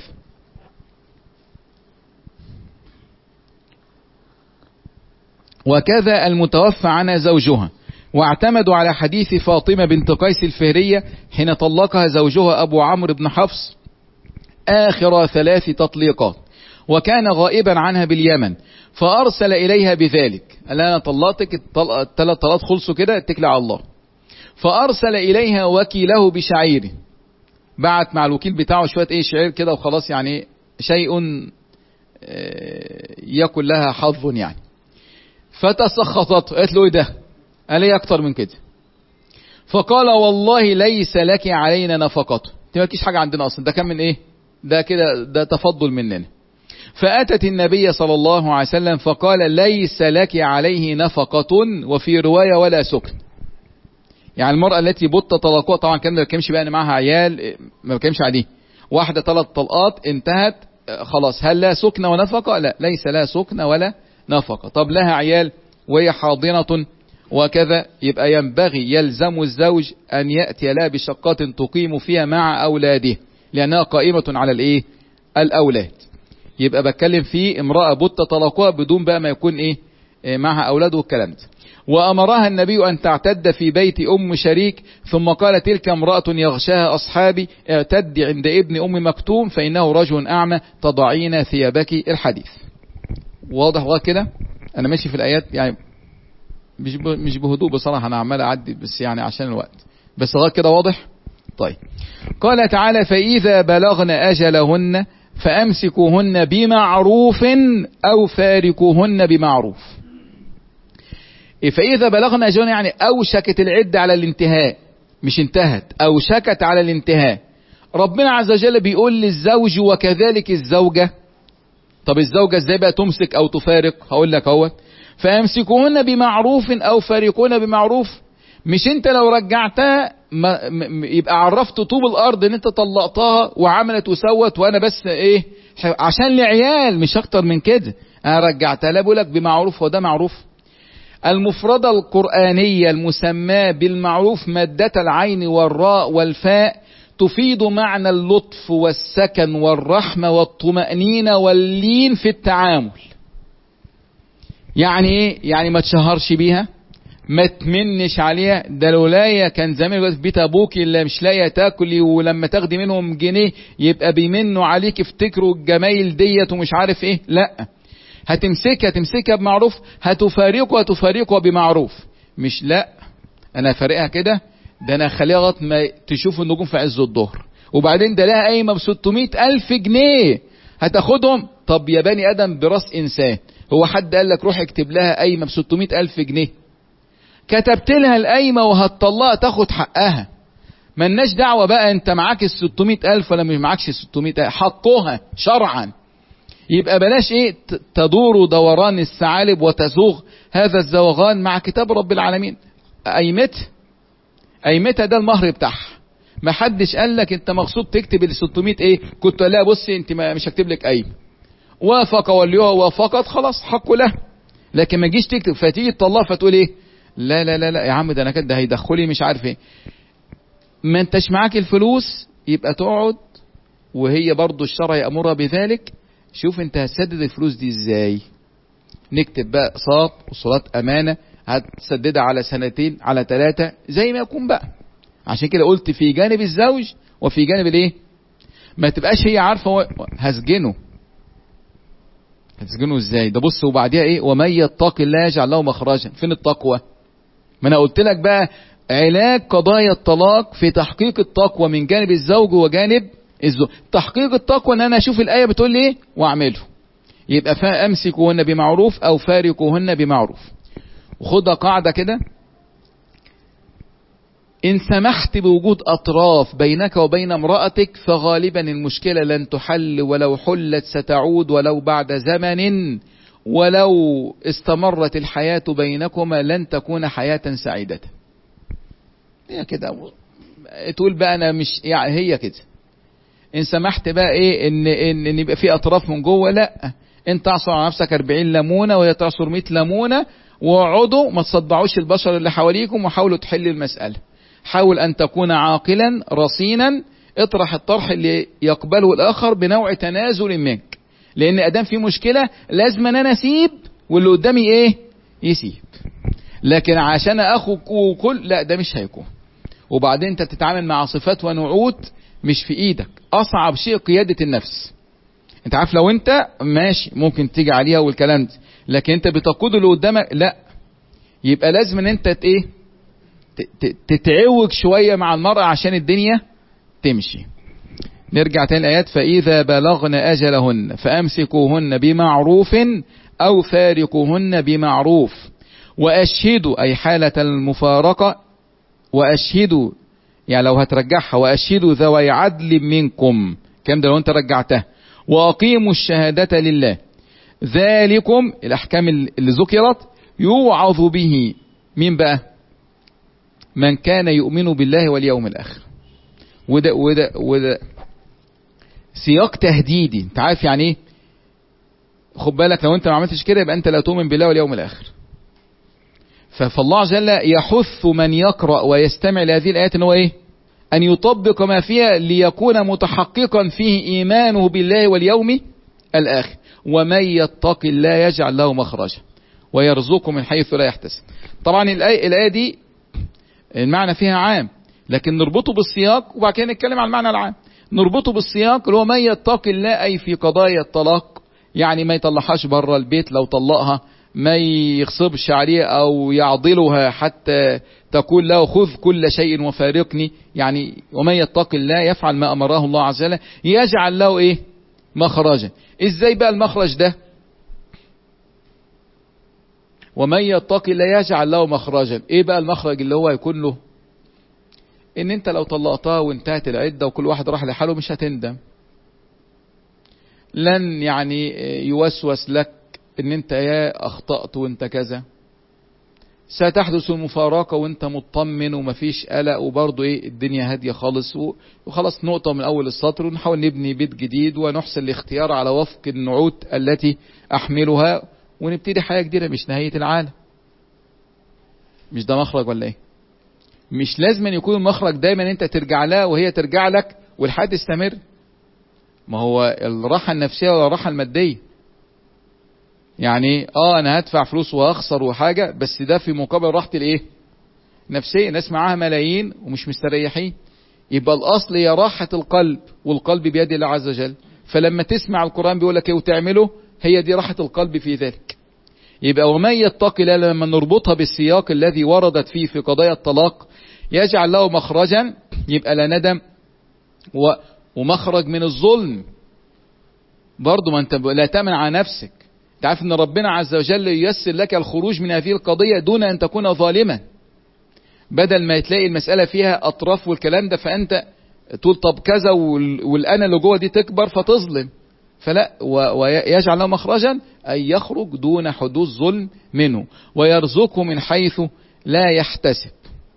وكذا المتوفى عنها زوجها، واعتمدوا على حديث فاطمة بنت قيس الفهرية حين طلقها زوجها أبو عمرو بن حفص آخر ثلاث تطليقات، وكان غائبا عنها باليمن، فأرسل إليها بذلك، قال أنا طلقتك الثلاث طلقات خلصوا كده اتكل على الله. فأرسل إليها وكيله بشعير، بعت مع الوكيل بتاعه شوية ايه شعير كده وخلاص، يعني شيء يكن لها حظ يعني. فتسخطت، قالت له ايه ده؟ قال لي اكتر من كده. فقال والله ليس لك علينا نفقته، انت مالكيش حاجه عندنا اصلا، ده كان من ايه؟ ده كده ده تفضل مننا. فاتت النبي صلى الله عليه وسلم فقال ليس لك عليه نفقه، وفي روايه ولا سكن. يعني المراه التي بت طلقها، طبعا كان ما بيتكلمش بقى ان معاها عيال، ما بيتكلمش عليه، واحده ثلاث طلقات انتهت خلاص، هل لا سكن ونفقه؟ لا، ليس لا سكن ولا نفقه. طب لها عيال وهي حاضنة وكذا يبقى ينبغي يلزم الزوج أن يأتي لها بشقة تقيم فيها مع أولاده، لأنها قائمة على الإيه؟ الأولاد. يبقى بتكلم في امرأة بت طلقها بدون بقى ما يكون إيه معها أولاد والكلام ده. وأمرها النبي أن تعتد في بيت أم شريك، ثم قال تلك امرأة يغشاها أصحابي، اعتدي عند ابن أم مكتوم فإنه رجل أعمى تضعين ثيابك. الحديث واضح لغاية كده؟ أنا ماشي في الآيات يعني مش مش بهدوء بصراحة، أنا عمال أعدي بس يعني عشان الوقت، بس لغاية كده واضح؟ طيب. قال تعالى فإذا بلغن أجلهن فأمسكوهن بمعروف أو فارقوهن بمعروف. فإذا بلغن أجلهن يعني أوشكت العدة على الانتهاء، مش انتهت، أوشكت على الانتهاء. ربنا عز وجل بيقول للزوج وكذلك الزوجة. طب الزوجة ازاي بقى تمسك أو تفارق؟ هقول لك اهوت فأمسكوهن بمعروف أو فارقوهن بمعروف. مش انت لو رجعتها ما م- يبقى عرفت طوب الارض ان انت طلقتها وعملت وسوت وانا بس ايه عشان العيال، مش اكتر من كده. انا رجعتها، لا بقولك بمعروف، وده معروف. المفردة القرآنية المسماة بالمعروف مادة العين والراء والفاء تفيد معنى اللطف والسكن والرحمة والطمأنينة واللين في التعامل. يعني ايه؟ يعني ما تشهرش بيها، ما تمنش عليها. ده لولايا كان زمان في بيت ابوك اللي مش لاقيه تاكلي، ولما تاخدي منهم جنيه يبقى بيمنوا عليك، افتكروا الجمايل ديت ومش عارف ايه. لا، هتمسكها تمسكها بمعروف، هتفارقها تفارقها بمعروف. مش لا انا فارقها كده، ده انا اخليها لغايه ما تشوف النجوم في عز الظهر، وبعدين ده لها قايمه ب ستمائة الف جنيه هتاخدهم. طب يا بني ادم براس انسان، هو حد قال لك روح اكتب لها قايمه ب ستمائة الف جنيه؟ كتبت لها القايمه وهتطلقها تاخد حقها، ملناش دعوه بقى انت معاك ال ستمائة الف ولا مش معاكش ستمائة الف، حقها شرعا. يبقى بلاش ايه تدور دوران الثعالب وتزوغ هذا الزوغان مع كتاب رب العالمين. قيمتها قيمتها ده المهر بتاعها. ما حدش قال لك انت مقصود تكتب ال ستمائة ايه، كنت لا بصي انت مش هكتب لك قيمه، وافق وليها وافقت خلاص حقه له. لكن ما تجيش تكتب فتيجي تطلع فتقول ايه لا لا لا لا يا عم ده انا كده هيدخلي مش عارف ايه. ما انتش معاك الفلوس، يبقى تقعد وهي برضو الشرع يأمرها بذلك. شوف انت هتسدد الفلوس دي ازاي، نكتب بقى اقساط وصولات امانه هتسددها على سنتين على ثلاثه زي ما يكون بقى. عشان كده قلت في جانب الزوج وفي جانب الايه، ما تبقاش هي عارفه هسجنه. هتسجنه ازاي ده؟ بص وبعديها ايه ومن يتق الله يجعل له مخرجا. فين التقوى؟ ما انا قلت لك بقى علاج قضايا الطلاق في تحقيق التقوى من جانب الزوج وجانب الزوج. تحقيق التقوى ان انا اشوف الايه بتقول لي ايه واعمله. يبقى فامسكوهن بمعروف او فارقوهن بمعروف. وخدها قاعده كده، ان سمحت بوجود اطراف بينك وبين امرأتك فغالبا المشكلة لن تحل، ولو حلت ستعود ولو بعد زمن، ولو استمرت الحياة بينكما لن تكون حياة سعيدة. هي كده تقول بقى انا مش يعني هي كده. ان سمحت بقى ايه ان ان, إن يبقى في اطراف من جوه، لا انت تعصر على نفسك أربعين ليمونه وهي تعصر مئة ليمونه، واقعدوا ما تصدعوش البشر اللي حواليكم وحاولوا تحلوا المسألة. حاول ان تكون عاقلا رصينا، اطرح الطرح اللي يقبله الاخر بنوع تنازل منك، لان ادام في مشكلة لازم انا اسيب واللي قدامي ايه يسيب. لكن عشان اخوك وكل لا ده مش هيكون. وبعدين انت تتعامل مع صفات ونعوت مش في ايدك. اصعب شيء قيادة النفس. انت عارف لو انت ماشي ممكن تيجي عليها والكلام ده، لكن انت بتقود اللي قدامك لا. يبقى لازم ان انت ايه تتعوج شوية مع المرأة عشان الدنيا تمشي. نرجع تاني الآيات. فإذا بلغن أجلهن فأمسكوهن بمعروف أو فارقوهن بمعروف وأشهدوا، أي حالة المفارقة، وأشهدوا يعني لو هترجعها، وأشهدوا ذوي عدل منكم، كم ده لو أنت رجعتها، وأقيموا الشهادة لله. ذلكم الأحكام اللي ذكرت يوعظ به مين بقى؟ من كان يؤمن بالله واليوم الآخر. وده وده وده سياق تهديدي. انت عارف يعني ايه؟ خد بالك لو انت ما عملتش كده يبقى انت لا تؤمن بالله واليوم الآخر. فالله جل يحث من يقرأ ويستمع لهذه الآيات ان هو ايه؟ ان يطبق ما فيها ليكون متحققا فيه ايمانه بالله واليوم الاخر. ومن يتق الله يجعل له مخرجا ويرزقه من حيث لا يحتسب. طبعا الآية, الآية دي المعنى فيها عام، لكن نربطه بالسياق وبعد كده نتكلم عن المعنى العام. نربطه بالسياق اللي هو من يتق الله، اي في قضايا الطلاق، يعني ما يطلعهاش بره البيت، لو طلقها ما يغصبش عليه او يعضلها حتى تقول له خذ كل شيء وفارقني. يعني ومن يتق الله يفعل ما امره الله عز وجل يجعل له ايه؟ مخرجا. ازاي بقى المخرج ده؟ ومن يتق الله يجعل له مخرجا. ايه بقى المخرج اللي هو يكون له؟ ان انت لو طلقتها وانتهت العدة وكل واحد راح لحاله مش هتندم، لن يعني يوسوس لك ان انت يا اخطأت وانت كذا، ستحدث المفارقة وانت مطمن ومفيش قلق وبرضه ايه الدنيا هادية خالص، وخلاص نقطة من اول السطر ونحاول نبني بيت جديد ونحسن الاختيار على وفق النعوت التي احملها ونبتدي حياة جديدة. مش نهاية العالم. مش ده مخرج ولا ايه؟ مش لازم يكون المخرج دايما انت ترجع لها وهي ترجع لك والحياة تستمر. ما هو الراحة النفسية ولا الراحة المادية؟ يعني اه انا هدفع فلوس وهخسر وحاجة، بس ده في مقابل راحتي الايه؟ نفسية. ناس معاها ملايين ومش مستريحين. يبقى الاصل هي راحة القلب، والقلب بيد الله عز وجل. فلما تسمع القرآن بيقول لك ايه وتعمله، هي دي راحة القلب في ذلك. يبقى ومن يتق الله لما نربطها بالسياق الذي وردت فيه في قضايا الطلاق يجعل له مخرجا، يبقى لا ندم ومخرج من الظلم. برضو ما انت لا تأمن على نفسك. تعرف ان ربنا عز وجل ييسر لك الخروج من هذه القضية دون ان تكون ظالما، بدل ما تلاقي المسألة فيها اطراف والكلام ده فانت تقول طب كذا والانا اللي جوه دي تكبر فتظلم. فلا، ويجعل له مخرجا أي يخرج دون حدوث ظلم منه ويرزقه من حيث لا يحتسب.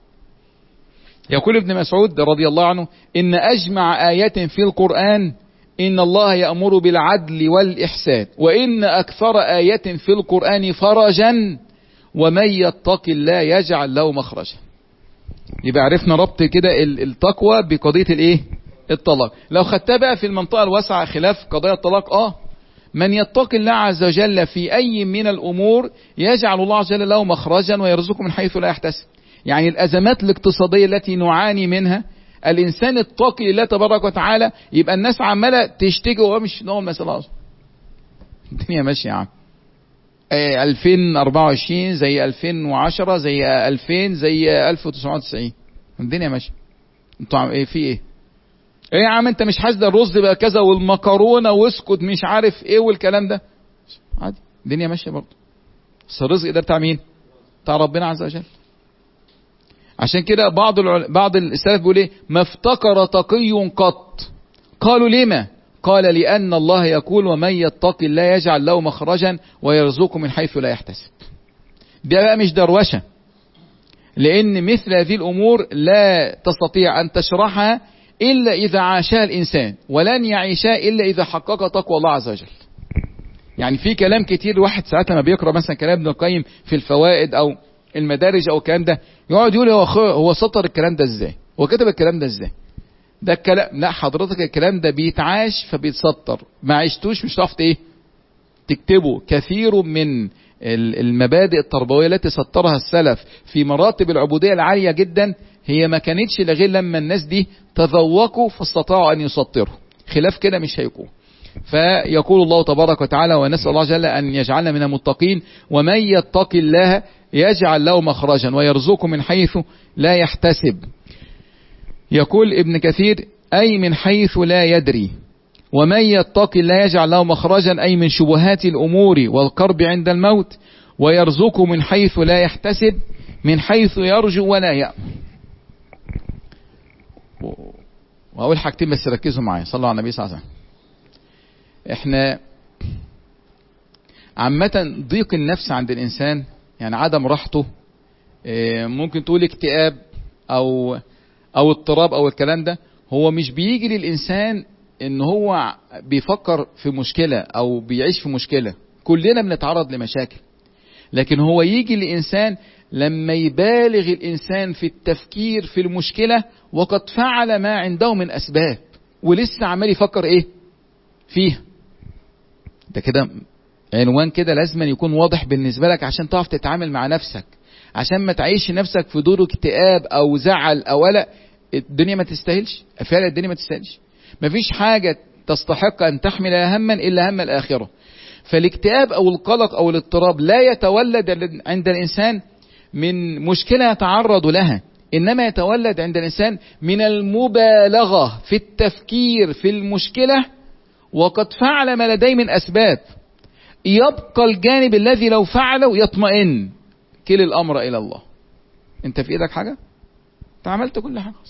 يقول ابن مسعود رضي الله عنه إن أجمع آيات في القرآن إن الله يأمر بالعدل والإحسان، وإن أكثر آيات في القرآن فرجا ومن يتق الله يجعل له مخرجا. يبقى عرفنا ربط كده التقوى بقضية الايه؟ الطلاق. لو خدتها بقى في المنطقة الواسعة خلاف قضايا الطلاق، اه من يتق الله عز وجل في أي من الأمور يجعل الله عز وجل له مخرجا ويرزقه من حيث لا يحتسب. يعني الأزمات الاقتصادية التي نعاني منها، الإنسان التقي لله تبارك وتعالى يبقى الناس عمالة تشتكي وهو مش نوع المسألة أصلا. الدنيا ماشية يا عم. ألفين وأربعة وعشرين زي ألفين وعشرة زي ألفين زي ألف وتسعمائة وتسعين. الدنيا ماشية. انتوا ايه في ايه؟ ايه يا عم انت مش حاسس ده الرز بقى كذا والمكرونه واسكت مش عارف ايه والكلام ده؟ عادي الدنيا ماشيه برضه. بس الرزق ده بتاع مين؟ بتاع ربنا عز وجل. عشان كده بعض العل... بعض السلف بيقول ايه؟ ما افتكر تقي قط. قالوا لما؟ قال لأن الله يقول ومن يتق الله يجعل له مخرجا ويرزقه من حيث لا يحتسب. ده بقى مش دروشه، لأن مثل هذه الأمور لا تستطيع أن تشرحها إلا إذا عاشها الإنسان، ولن يعيشها إلا إذا حقق تقوى الله عز وجل. يعني في كلام كتير واحد ساعات لما بيقرأ مثلا كلام ابن القيم في الفوائد أو المدارج أو الكلام ده يقعد يقول هو هو سطر الكلام ده إزاي؟ هو كتب الكلام ده إزاي؟ ده الكلام لا حضرتك الكلام ده بيتعاش فبيتسطر، ما عشتوش مش هتعرف إيه تكتبه. كثير من المبادئ التربوية التي سطرها السلف في مراتب العبودية العالية جدا هي ما كانتش لغير لما الناس دي تذوقوا فاستطاعوا أن يسطروا. خلاف كده مش هيكون. فيقول الله تبارك وتعالى ونسأل الله جل أن يجعلنا من المتقين ومن يتق الله يجعل له مخرجا ويرزقه من حيث لا يحتسب. يقول ابن كثير أي من حيث لا يدري. ومن يتق الله يجعل له مخرجا أي من شبهات الأمور والقرب عند الموت ويرزقه من حيث لا يحتسب من حيث يرجو ولا يأمن. وأقول حاجتين بس ركزوا معايا. صلوا على النبي صلى الله عليه وسلم. احنا عامة ضيق النفس عند الإنسان يعني عدم راحته، ممكن تقول اكتئاب أو أو اضطراب أو الكلام ده، هو مش بيجي للإنسان ان هو بيفكر في مشكلة او بيعيش في مشكلة. كلنا بنتعرض لمشاكل، لكن هو يجي لإنسان لما يبالغ الإنسان في التفكير في المشكلة وقد فعل ما عنده من أسباب ولسه عمال يفكر إيه فيها. ده كده عنوان كده لازم يكون واضح بالنسبة لك عشان تعرف تتعامل مع نفسك، عشان ما تعيش نفسك في دور اكتئاب أو زعل أو قلق. الدنيا ما تستاهلش، فعلا الدنيا ما تستاهلش. مفيش حاجة تستحق أن تحمل هما إلا هم الآخرة. فالاكتئاب أو القلق أو الاضطراب لا يتولد عند الإنسان من مشكلة يتعرض لها، إنما يتولد عند الإنسان من المبالغة في التفكير في المشكلة وقد فعل ما لديه من أسباب. يبقى الجانب الذي لو فعله يطمئن، كل الأمر إلى الله. أنت في إيدك حاجة؟ أنت عملت كل حاجة.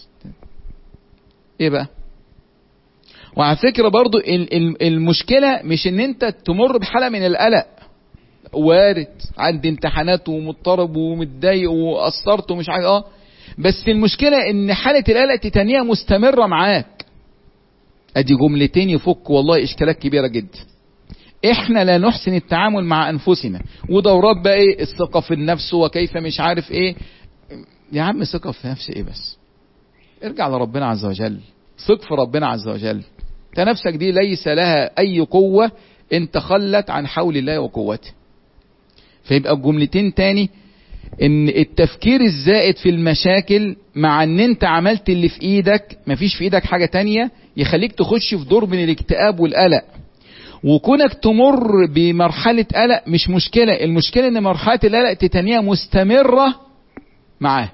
إيه بقى؟ وعلى فكرة برضو المشكلة مش ان انت تمر بحالة من القلق. وارد عندي امتحانات ومضطرب ومتضايق وقصرت ومش عارف اه بس المشكلة ان حالة القلق تتنية مستمرة معاك. ادي جملتين يفك والله اشكالات كبيرة جدا. احنا لا نحسن التعامل مع انفسنا، ودورات بقى ايه الثقة في النفس وكيف مش عارف ايه. يا عم ثقة في نفس ايه بس؟ ارجع لربنا عز وجل، ثق في ربنا عز وجل. انت نفسك دي ليس لها اي قوة ان تخلت عن حول الله وقوته. فيبقى الجملتين تاني ان التفكير الزائد في المشاكل مع ان انت عملت اللي في ايدك، مفيش في ايدك حاجة تانية، يخليك تخش في دور من الاكتئاب والقلق. وكونك تمر بمرحلة قلق مش مشكلة، المشكلة ان مرحلة القلق تتنية مستمرة معاك.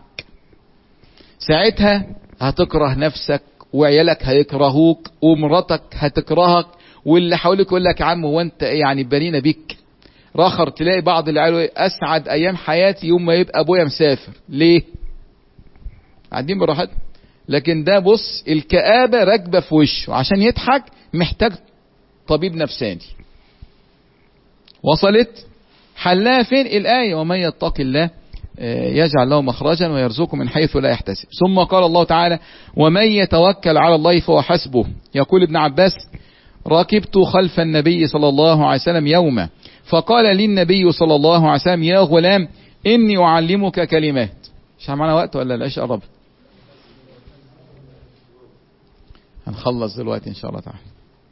ساعتها هتكره نفسك وعيالك هيكرهوك ومراتك هتكرهك واللي حواليك يقول لك يا عم هو انت يعني بنينا بيك. راخر تلاقي بعض العيال اسعد ايام حياتي يوم ما يبقى ابويا مسافر. ليه؟ قاعدين براحتنا. لكن ده بص الكآبة راكبة في وشه، عشان يضحك محتاج طبيب نفساني. وصلت؟ حلها فين الآية؟ ومن يتق الله يجعل له مخرجا ويرزقه من حيث لا يحتسب. ثم قال الله تعالى ومن يتوكل على الله فهو حسبه. يقول ابن عباس ركبت خلف النبي صلى الله عليه وسلم يوما فقال لي النبي صلى الله عليه وسلم يا غلام إني أعلمك كلمات. مش معنا وقت ولا لاش قرب؟ هنخلص دلوقتي إن شاء الله تعالى.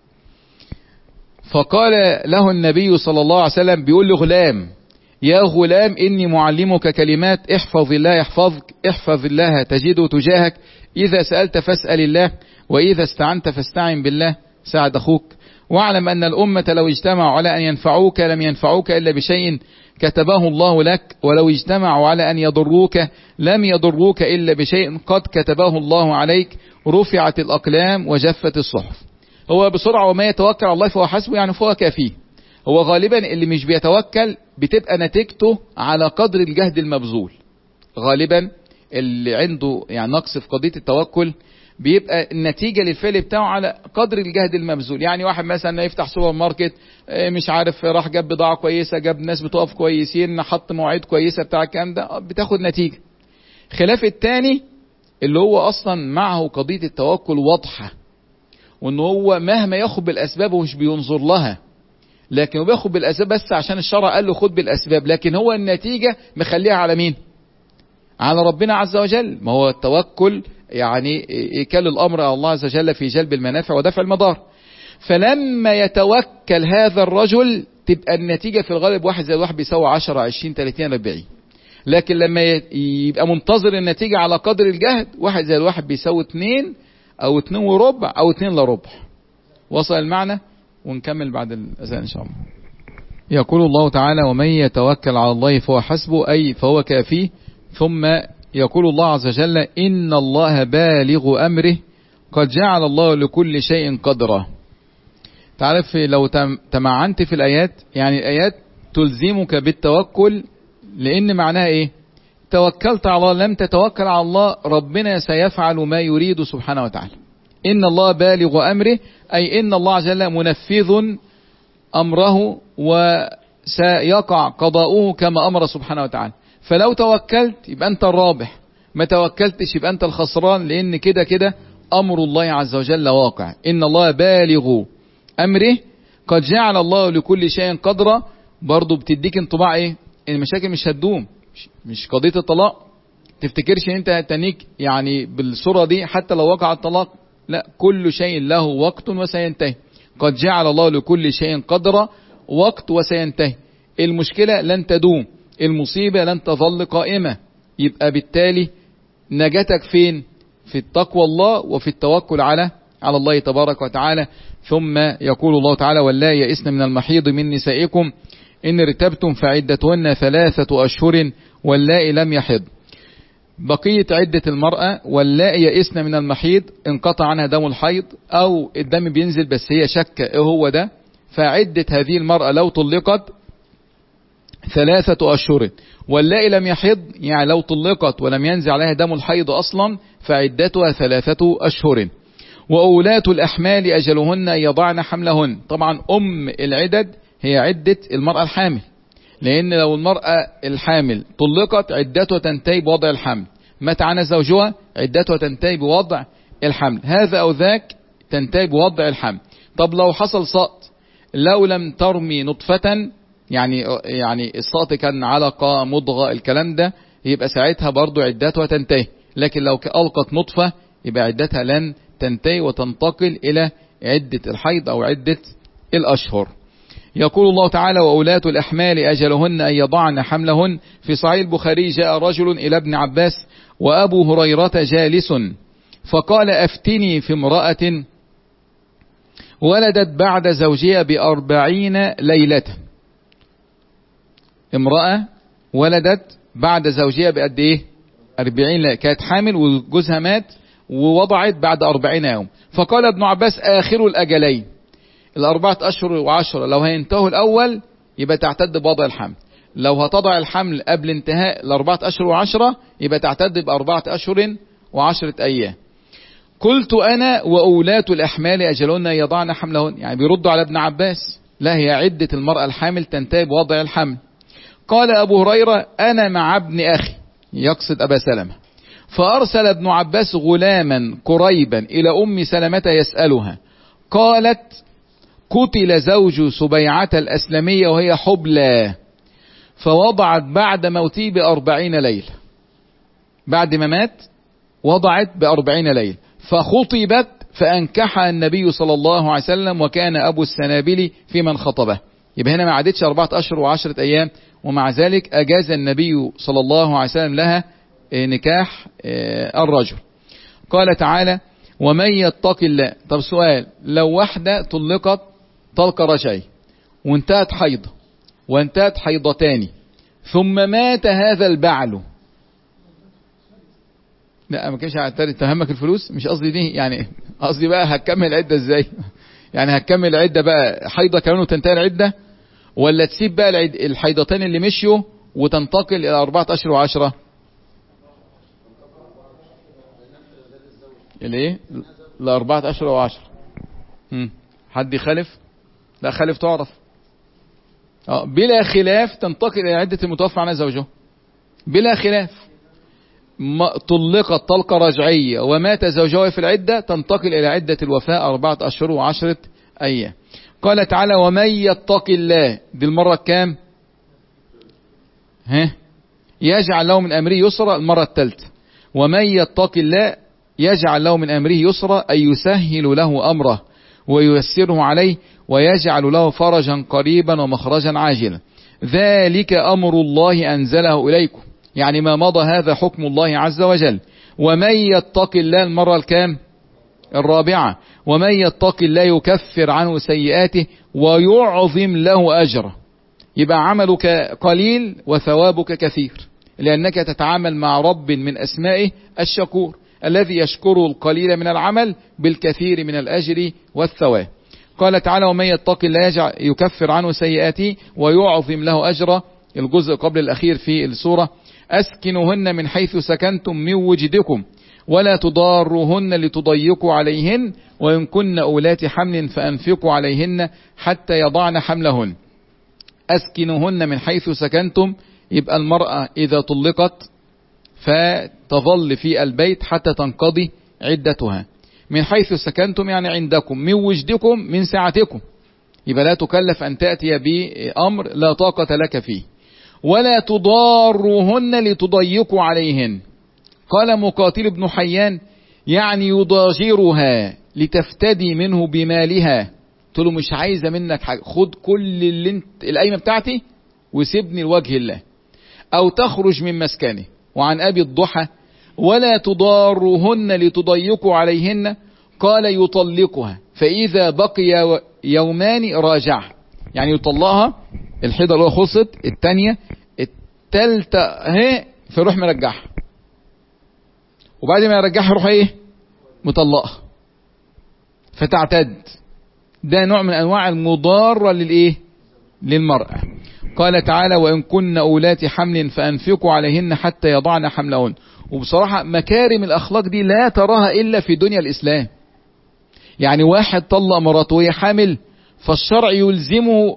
فقال له النبي صلى الله عليه وسلم بيقول له غلام يا غلام إني معلمك كلمات احفظ الله يحفظك احفظ الله تجده تجاهك إذا سألت فاسأل الله وإذا استعنت فاستعن بالله ساعد أخوك واعلم أن الأمة لو اجتمعوا على أن ينفعوك لم ينفعوك إلا بشيء كتبه الله لك ولو اجتمعوا على أن يضروك لم يضروك إلا بشيء قد كتبه الله عليك رفعت الأقلام وجفت الصحف. هو بسرعة وما يتوكل على الله فهو حسبه يعني فهو كافيه. هو غالبا اللي مش بيتوكل بتبقى نتيجته على قدر الجهد المبذول. غالبا اللي عنده يعني نقص في قضية التوكل بيبقى النتيجة للفعل بتاعه على قدر الجهد المبذول. يعني واحد مثلا يفتح سوبر ماركت مش عارف راح جاب بضاعة كويسة جاب ناس بتقف كويسين حط مواعيد كويسة بتاع الكلام ده بتاخد نتيجة. خلاف التاني اللي هو اصلا معه قضية التوكل واضحة وان هو مهما ياخد بالاسباب ومش بينظر لها، لكن هو بياخد بالاسباب بس عشان الشرع قال له خد بالاسباب، لكن هو النتيجة مخليها على مين؟ على ربنا عز وجل. ما هو التوكل يعني إيكال الأمر على الله عز وجل في جلب المنافع ودفع المضار. فلما يتوكل هذا الرجل تبقى النتيجة في الغالب واحد زي واحد بيساوي عشرة عشرين ثلاثين أربعين. لكن لما يبقى منتظر النتيجة على قدر الجهد واحد زي الواحد بيساوي اتنين أو اتنين وربع أو اتنين لربع. وصل المعنى؟ ونكمل بعد الأذان إن شاء الله. يقول الله تعالى ومن يتوكل على الله فهو حسبه أي فهو كافيه. ثم يقول الله عز وجل إن الله بالغ أمره قد جعل الله لكل شيء قدرا. تعرف لو تمعنت في الآيات يعني الآيات تلزمك بالتوكل، لأن معناها إيه؟ توكلت على الله لم تتوكل على الله ربنا سيفعل ما يريد سبحانه وتعالى. إن الله بالغ أمره أي إن الله عز وجل منفذ أمره وسيقع قضاؤه كما أمر سبحانه وتعالى. فلو توكلت يبقى أنت الرابح، ما توكلتش يبقى أنت الخسران، لأن كده كده أمر الله عز وجل واقع. إن الله بالغ أمره قد جعل الله لكل شيء قدرا. برضو بتديك انطباع إيه؟ المشاكل مش هتدوم. مش قضية الطلاق تفتكرش ان انت تنيك يعني بالصورة دي حتى لو وقع الطلاق، لا، كل شيء له وقت وسينتهي. قد جعل الله لكل شيء قدر، وقت وسينتهي. المشكلة لن تدوم، المصيبة لن تظل قائمة. يبقى بالتالي نجاتك فين؟ في التقوى الله وفي التوكل على على الله تبارك وتعالى. ثم يقول الله تعالى: واللائي يئسن من المحيض من نسائكم إن ارتبتم فعدتهن ثلاثة أشهر واللائي لم يحض. بقية عدة المرأة: واللائي يئسن من المحيض، انقطع عنها دم الحيض أو الدم بينزل بس هي شكة ايه هو ده، فعدة هذه المرأة لو طلقت ثلاثة أشهر. واللائي لم يحض يعني لو طلقت ولم ينزل عليها دم الحيض أصلا فعدتها ثلاثة أشهر. وأولاة الأحمال أجلهن يضعن حملهن. طبعا أم العدد هي عدة المرأة الحامل، لأن لو المرأة الحامل طلقت عدتها تنتهي بوضع الحمل، مات عنها زوجها عدتها تنتهي بوضع الحمل، هذا أو ذاك تنتهي بوضع الحمل. طب لو حصل سقط، لو لم ترمي نطفة، يعني يعني السقط كان علقة مضغة الكلام ده، يبقى ساعتها برضو عدتها تنتهي. لكن لو ألقت نطفة يبقى عدتها لن تنتهي وتنتقل إلى عدة الحيض أو عدة الأشهر. يقول الله تعالى: وأولاة الأحمال أجلهن أن يضعن حملهن. في صحيح البخاري: جاء رجل إلى ابن عباس وأبو هريرة جالس فقال: أفتني في امرأة ولدت بعد زوجها بأربعين ليلة. امرأة ولدت بعد زوجها بقد ايه؟ أربعين ليلة، كانت حامل وجوزها مات ووضعت بعد أربعين يوم. فقال ابن عباس: آخر الأجلين، الأربعة أشهر وعشرة لو هينتهوا الأول يبقى تعتد بوضع الحمل، لو هتضع الحمل قبل انتهاء الأربعة أشهر وعشرة يبقى تعتد بأربعة أشهر وعشرة أيام. قلت أنا: وأولاة الأحمال أجلهن يضعن حملهن. يعني بيردوا على ابن عباس، لا، هي عدة المرأة الحامل تنتهي بوضع الحمل. قال أبو هريرة: أنا مع ابن أخي، يقصد أبا سلمة. فأرسل ابن عباس غلاما قريبا إلى أم سلمة يسألها، قالت: قتل زوج سبيعة الأسلمية وهي حبلى، فوضعت بعد موته بأربعين ليلة. بعد ما مات وضعت بأربعين ليلة، فخطبت فأنكحها النبي صلى الله عليه وسلم، وكان أبو السنابلي في من خطبه. يبقى هنا ما عادتش أربعة أشهر وعشرة أيام، ومع ذلك أجاز النبي صلى الله عليه وسلم لها نكاح الرجل. قال تعالى: ومن يتق الله. طب سؤال: لو واحدة طلقت طلق رجعي وانتهت حيضة وانتهت حيضتان ثم مات هذا البعل، لا ما كانش تهمك الفلوس، مش قصدي دي، يعني قصدي بقى هتكمل العدة ازاي؟ يعني هتكمل العدة بقى حيضة كمان وتنتهي العدة، ولا تسيب بقى الحيضتين اللي مشيوا وتنتقل الى أربعة أشهر وعشرة؟ الايه؟ لأربعة أشهر وعشرة. حد يخالف؟ لا، خالف تعرف. اه بلا خلاف تنتقل الى عدة المتوفى عنها زوجه بلا خلاف. طلقت طلقة رجعية ومات زوجها في العدة تنتقل الى عدة الوفاة أربعة أشهر وعشرة أيام. قال تعالى: ومن يتق الله. دي المرة الكام؟ ها يجعل له من أمره يسرا. المرة الثالثة: ومن يتق الله يجعل له من أمره يسرا، أي يسهل له أمره وييسره عليه ويجعل له فرجا قريبا ومخرجا عاجلا. ذلك أمر الله أنزله إليكم. يعني ما مضى هذا حكم الله عز وجل. ومن يتق الله المرة الكام؟ الرابعة: ومن يتق الله يكفر عنه سيئاته ويعظم له أجره. يبقى عملك قليل وثوابك كثير، لأنك تتعامل مع رب من أسمائه الشكور، الذي يشكر القليل من العمل بالكثير من الأجر والثواب. قال تعالى: ومن يتق الله يجعل يكفر عنه سيئاته ويعظم له أجره. الجزء قبل الأخير في السورة: أسكنوهن من حيث سكنتم من وجدكم ولا تضاروهن لتضيقوا عليهن وإن كن أولات حمل فأنفقوا عليهن حتى يضعن حملهن. أسكنوهن من حيث سكنتم، يبقى المرأة إذا طلقت فتظل في البيت حتى تنقضي عدتها. من حيث سكنتم يعني عندكم، من وجدكم من ساعتكم، يبقى لا تكلف أن تأتي بأمر لا طاقة لك فيه. ولا تضاروهن لتضيقوا عليهن. قال مقاتل بن حيان يعني يضاجرها لتفتدي منه بمالها. قلت له مش عايزة منك حاجة، خد كل اللي انت القايمة بتاعتي وسيبني لوجه الله، أو تخرج من مسكنه. وعن أبي الضحى ولا تضاروهن لتضيقوا عليهن قال يطلقها فإذا بقي يومان راجعها. يعني يطلقها، الحيضة اللي هو خلصت، الثانية الثالثة اهي، فيروح مرجعها، وبعد ما يرجعها يروح ايه مطلقها فتعتد. ده نوع من انواع المضارة للايه للمرأة. قال تعالى وإن كن أولات حمل فأنفقوا عليهن حتى يضعن حملهن. وبصراحة مكارم الأخلاق دي لا تراها إلا في دنيا الإسلام. يعني واحد طلق مراته وهي حامل، فالشرع يلزمه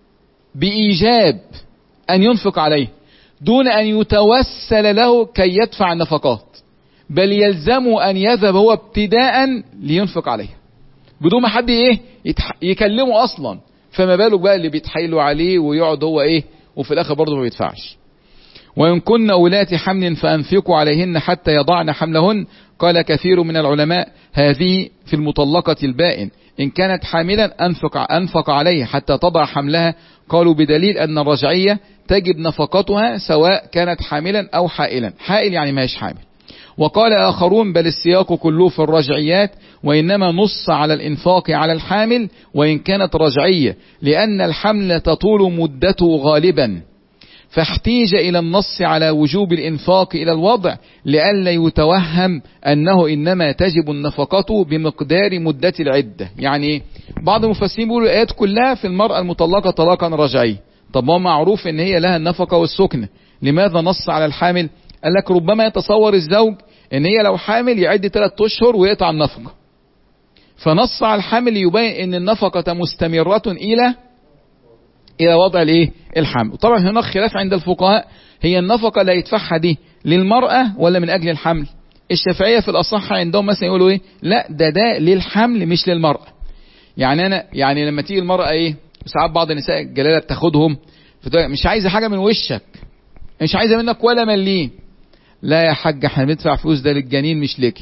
بإيجاب أن ينفق عليه دون أن يتوسل له كي يدفع النفقات، بل يلزمه أن يذهب هو ابتداء لينفق عليه بدون ما حد إيه يكلمه أصلا. فما بالك بقى اللي بيتحايلوا عليه ويقعد هو إيه وفي الآخر برضه ما بيدفعش. وإن كن أولات حمل فأنفقوا عليهن حتى يضعن حملهن. قال كثير من العلماء هذه في المطلقة البائن، إن كانت حاملا أنفق, أنفق عليها حتى تضع حملها. قالوا بدليل أن الرجعية تجب نفقتها سواء كانت حاملا أو حائلا. حائل يعني ما هيش حامل. وقال آخرون بل السياق كله في الرجعيات، وإنما نص على الإنفاق على الحامل وإن كانت رجعية، لأن الحمل تطول مدته غالبا، فاحتيج إلى النص على وجوب الإنفاق إلى الوضع لئلا يتوهم أنه إنما تجب النفقة بمقدار مدة العدة. يعني بعض المفسرين بيقولوا الآيات كلها في المرأة المطلقة طلاقا رجعي. طب ما معروف إن هي لها النفقة والسكنة، لماذا نص على الحامل؟ قال لك ربما يتصور الزوج إن هي لو حامل يعد ثلاث أشهر ويقطع النفقة، فنص على الحامل يبين إن النفقة مستمرة إلى إلى وضع الإيه الحمل. طبعا هناك خلاف عند الفقهاء، هي النفقة اللي يدفعها دي للمرأة ولا من أجل الحمل؟ الشافعية في الأصح عندهم مثلا يقولوا إيه لا ده ده للحمل مش للمرأة. يعني أنا يعني لما تيجي المرأة إيه ساعات بعض النساء الجلالة بتاخدهم مش عايزة حاجة من وشك، مش عايزة منك ولا مليم. لا يا حاج احنا بندفع فلوس ده للجنين مش ليكي.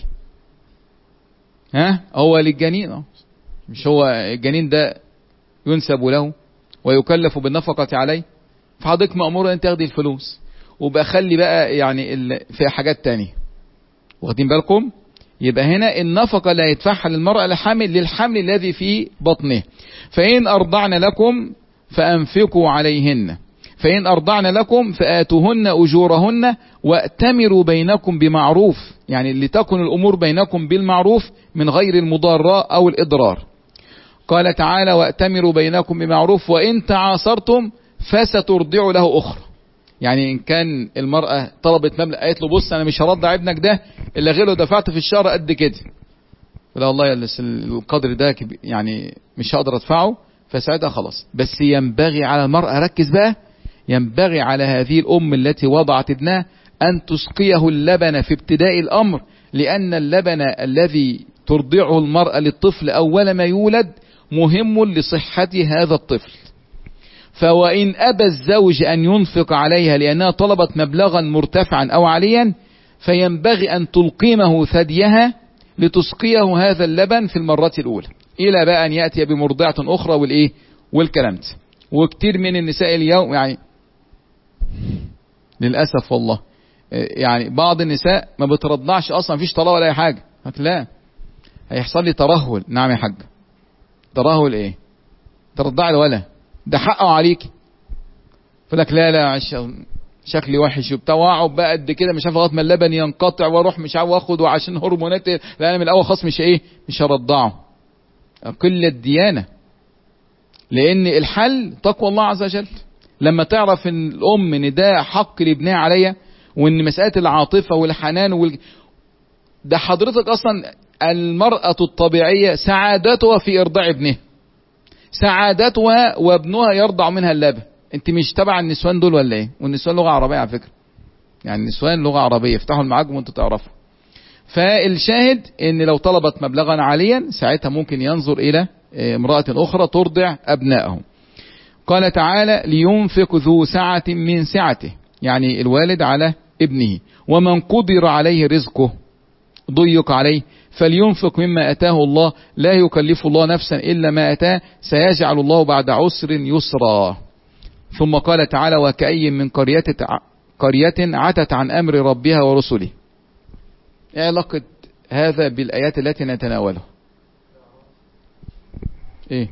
ها هو للجنين، مش هو الجنين ده ينسب له ويكلف بالنفقة عليه، فحضرتك مأمورة ان تاخدي الفلوس وبقى خلي بقى يعني في حاجات تانية. واخدين بالكم؟ يبقى هنا النفقة لا يدفعها للمرأة الحامل للحمل الذي في بطنه. فإن أرضعن لكم فأنفقوا عليهن، فإن أرضعن لكم فآتوهن أجورهن وأتمروا بينكم بمعروف. يعني لتكن الأمور بينكم بالمعروف من غير المضارة أو الإضرار. قال تعالى وأتمروا بينكم بمعروف وإن تعاصرتم فسترضع له أخرى. يعني إن كان المرأة طلبت مبلغ قالت له بص أنا مش هرضع ابنك ده إلا غير لو دفعت في الشهر قد كده، لا والله القدر ده يعني مش هقدر أدفعه، فساعتها خلاص. بس ينبغي على المرأة، ركز بقى، ينبغي على هذه الأم التي وضعت ابنها أن تسقيه اللبن في ابتداء الأمر، لأن اللبن الذي ترضعه المرأة للطفل أول ما يولد مهم لصحة هذا الطفل. فوإن أبى الزوج أن ينفق عليها لأنها طلبت مبلغا مرتفعا أو عاليا، فينبغي أن تلقيمه ثديها لتسقيه هذا اللبن في المرة الأولى، إلى بقى أن يأتي بمرضعة أخرى والإيه والكلام ده. وكتير من النساء اليوم يعني للأسف والله يعني بعض النساء ما بترضعش أصلا، مفيش طلاق ولا أي حاجة. لا هيحصل لي ترهل. نعم يا حاج ترهل إيه؟ ترضع الولا ده حقه عليك. فلك لا لا شكلي وحش وبتاع، واقعد بقى قد كده مش عارف لغايه ما اللبن ينقطع واروح مش عارف واخد وعشان هرمونات، لا انا من الاول خلاص مش ايه مش هرضعه. قله ديانه. لان الحل تقوى الله عز وجل. لما تعرف ان الام ان ده حق لابنها عليا، وان مساله العاطفه والحنان وال... ده حضرتك اصلا المراه الطبيعيه سعادتها في ارضاع ابنها، سعادتها وابنها يرضع منها اللبن. انت مش تبع النسوان دول ولا ايه؟ والنسوان لغه عربيه على فكره، يعني النسوان لغه عربيه، افتحوا المعاجم وانتوا تعرفوا. فالشاهد ان لو طلبت مبلغا عاليا ساعتها ممكن ينظر الى امراه اخرى ترضع ابنائهم. قال تعالى لينفق ذو سعة من سعته، يعني الوالد على ابنه، ومن قدر عليه رزقه ضيق عليه فلينفق مما أتاه الله لا يكلف الله نفسا إلا ما أتاه سيجعل الله بعد عسر يسرا. ثم قال تعالى وكأي من قرية قرية عتت عن أمر ربها ورسله. ايه علاقة هذا بالآيات التي نتناولها؟ ايه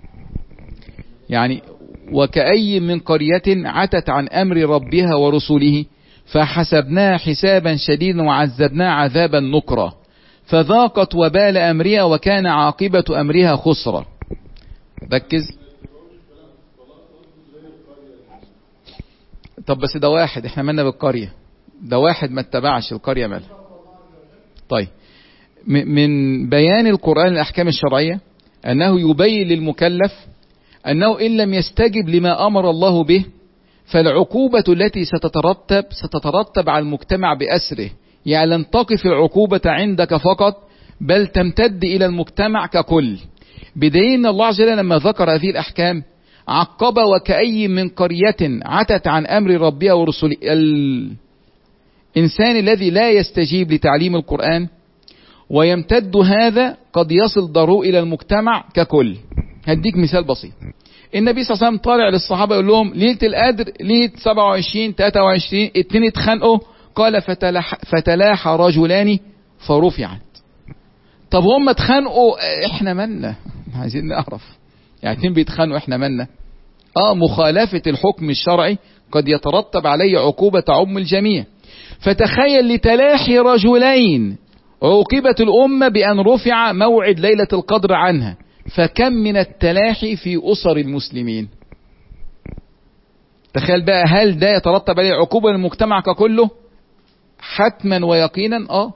يعني وكأي من قرية عتت عن أمر ربها ورسله فحسبناها حسابا شديدا وعذبناها عذابا نكرا فذاقت وبال أمرها وكان عاقبة أمرها خسرا. ركز. طب بس ده واحد، احنا مالنا بالقرية؟ ده واحد ما اتبعش القرية مالها. طيب من بيان القرآن الأحكام الشرعية أنه يبين للمكلف أنه إن لم يستجب لما أمر الله به فالعقوبة التي ستترتب ستترتب على المجتمع بأسره، يعني لن تقف العقوبة عندك فقط بل تمتد إلى المجتمع ككل. بدليل أن الله عز وجل لما ذكر هذه الأحكام عقب وكأي من قرية عتت عن أمر ربها ورسله. الإنسان الذي لا يستجيب لتعليم القرآن ويمتد هذا قد يصل ضرره إلى المجتمع ككل. هديك مثال بسيط. النبي صلى الله عليه وسلم طالع للصحابة يقول لهم ليلة القدر ليلة سبعة وعشرين ثلاثة وعشرين اتنين اتخانقوا، قال فتلاح, فتلاح رجلان فرفعت. طب هم اتخانقوا احنا مالنا؟ عايزين نعرف يعني اتنين بيتخانقوا احنا مالنا؟ اه مخالفة الحكم الشرعي قد يترتب عليه عقوبة تعم الجميع. فتخيل لتلاحي رجلين عوقبت الأمة بأن رفع موعد ليلة القدر عنها، فكم من التلاحي في أسر المسلمين. تخيل بقى، هل ده يترتب عليه عقوبة للمجتمع ككله؟ حتما ويقينا اه،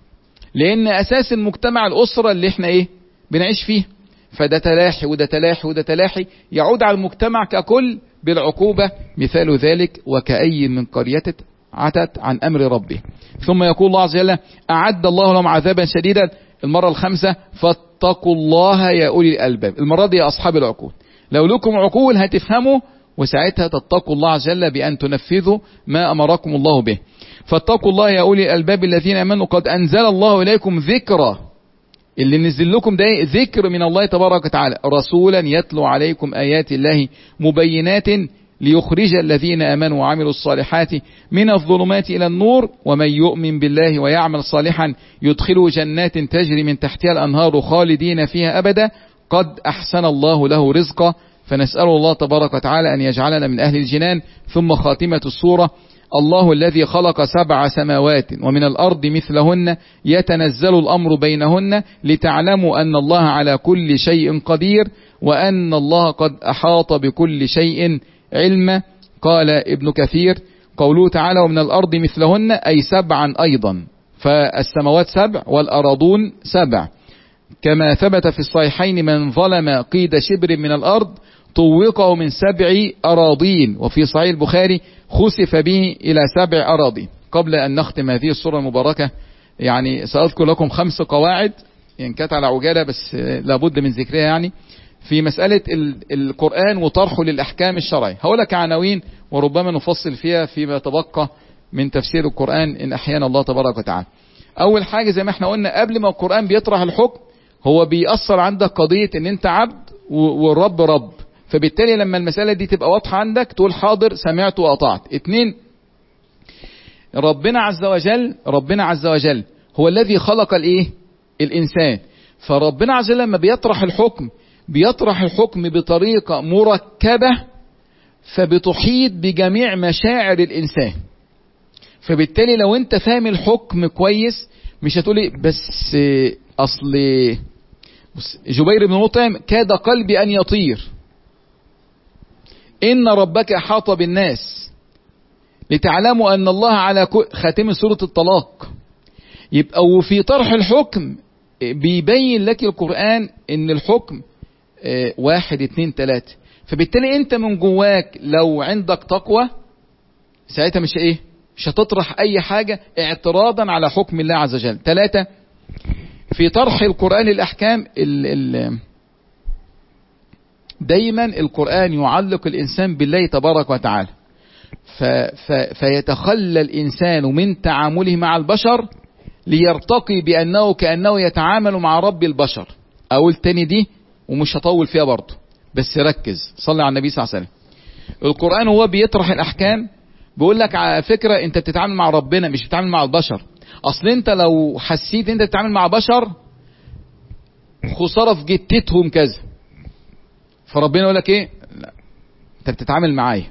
لأن أساس المجتمع الأسرة اللي احنا ايه بنعيش فيه. فده تلاحي وده تلاحي وده تلاحي يعود على المجتمع ككل بالعقوبة. مثال ذلك وكأي من قرية عتت عن أمر ربه. ثم يقول الله عز وجل أعد الله لهم عذابا شديدا. المرة الخامسة فاتقوا الله يا أولي الألباب. المرة دي يا أصحاب العقول، لو لكم عقول هتفهموا وساعتها تتقوا الله عز وجل بأن تنفذوا ما أمركم الله به. فاتقوا الله يا أولي الألباب الذين آمنوا قد أنزل الله إليكم ذكرا. اللي نزل لكم ده ذكر من الله تبارك وتعالى، رسولا يتلو عليكم آيات الله مبينات ليخرج الذين آمنوا وعملوا الصالحات من الظلمات إلى النور ومن يؤمن بالله ويعمل صالحا يدخله جنات تجري من تحتها الأنهار خالدين فيها أبدا قد أحسن الله له رزقا. فنسأل الله تبارك وتعالى أن يجعلنا من أهل الجنان. ثم خاتمة السورة الله الذي خلق سبع سماوات ومن الأرض مثلهن يتنزل الأمر بينهن لتعلموا أن الله على كل شيء قدير وأن الله قد أحاط بكل شيء علما. قال ابن كثير قوله تعالى ومن الأرض مثلهن أي سبعا أيضا، فالسماوات سبع والأراضون سبع، كما ثبت في الصحيحين من ظلم قيد شبر من الأرض طوقه من سبع أراضين، وفي صحيح البخاري خسف به إلى سبع أراضين. قبل أن نختم هذه السورة المباركة يعني سأذكر لكم خمس قواعد إن كانت على عجالة بس لابد من ذكرها، يعني في مسألة القرآن وطرحه للأحكام الشرعية. هقولك عناوين وربما نفصل فيها فيما تبقى من تفسير القرآن إن أحيانا الله تبارك وتعالى. أول حاجة زي ما احنا قلنا قبل ما القرآن بيطرح الحكم هو بيأثر عندك قضية إن أنت عبد والرب رب، فبالتالي لما المسألة دي تبقى واضحة عندك تقول حاضر سمعت وأطعت. اتنين، ربنا عز وجل ربنا عز وجل هو الذي خلق الايه الإنسان، فربنا عز وجل لما بيطرح الحكم بيطرح الحكم بطريقة مركبة فبتحيط بجميع مشاعر الإنسان. فبالتالي لو انت فاهم الحكم كويس مش هتقولي بس أصل جبير بن مطعم كاد قلبي أن يطير، إن ربك أحاط بالناس لتعلموا أن الله على كل خاتم سورة الطلاق. يبقى وفي طرح الحكم بيبين لك القرآن إن الحكم واحد اتنين تلاتة، فبالتالي انت من جواك لو عندك تقوى ساعتها مش ايه مش هتطرح اي حاجة اعتراضا على حكم الله عز وجل. ثلاثة، في طرح القرآن الأحكام ال ال دايما القرآن يعلق الإنسان بالله تبارك وتعالى، ف ف فيتخلى الإنسان من تعامله مع البشر ليرتقي بأنه كأنه يتعامل مع رب البشر. أقول تاني دي ومش هطول فيها برضه، بس ركز، صلي على النبي صلى الله عليه وسلم. القرآن هو بيطرح الأحكام بيقول لك على فكرة انت بتتعامل مع ربنا مش بتتعامل مع البشر. اصل انت لو حسيت انت بتتعامل مع بشر خسارة في جتتهم كذا، فربنا يقول لك ايه؟ لا، انت بتتعامل معايا.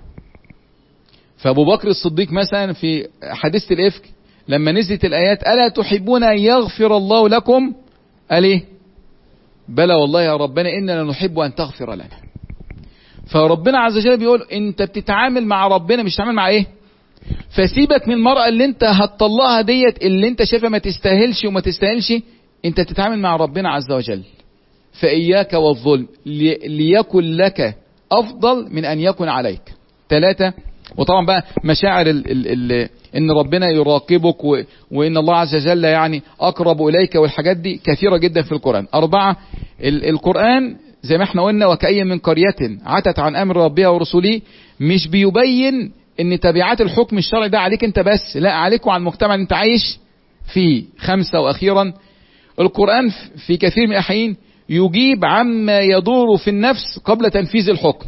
فابو بكر الصديق مثلا في حديث الافك لما نزلت الايات الا تحبون ان يغفر الله لكم، قال ايه؟ بلى والله يا ربنا اننا نحب ان تغفر لنا. فربنا عز وجل بيقول انت بتتعامل مع ربنا مش بتتعامل مع ايه؟ فسيبك من المرأة اللي انت هتطلقها ديت اللي انت شايفها ما تستاهلش وما تستاهلش، انت بتتعامل مع ربنا عز وجل. فإياك والظلم ليكن لك افضل من ان يكن عليك. ثلاثة، وطبعا بقى مشاعر ال ال ال ان ربنا يراقبك و وان الله عز وجل يعني اقرب اليك والحاجات دي كثيرة جدا في القرآن. اربعة، ال القرآن زي ما احنا قلنا وكأي من قرية عتت عن امر ربها ورسوله، مش بيبين ان تبعات الحكم الشرعي ده عليك انت بس، لا، عليك وعلى المجتمع اللي انت عايش فيه. خمسة واخيرا، القرآن في كثير من الاحيان يجيب عما يدور في النفس قبل تنفيذ الحكم.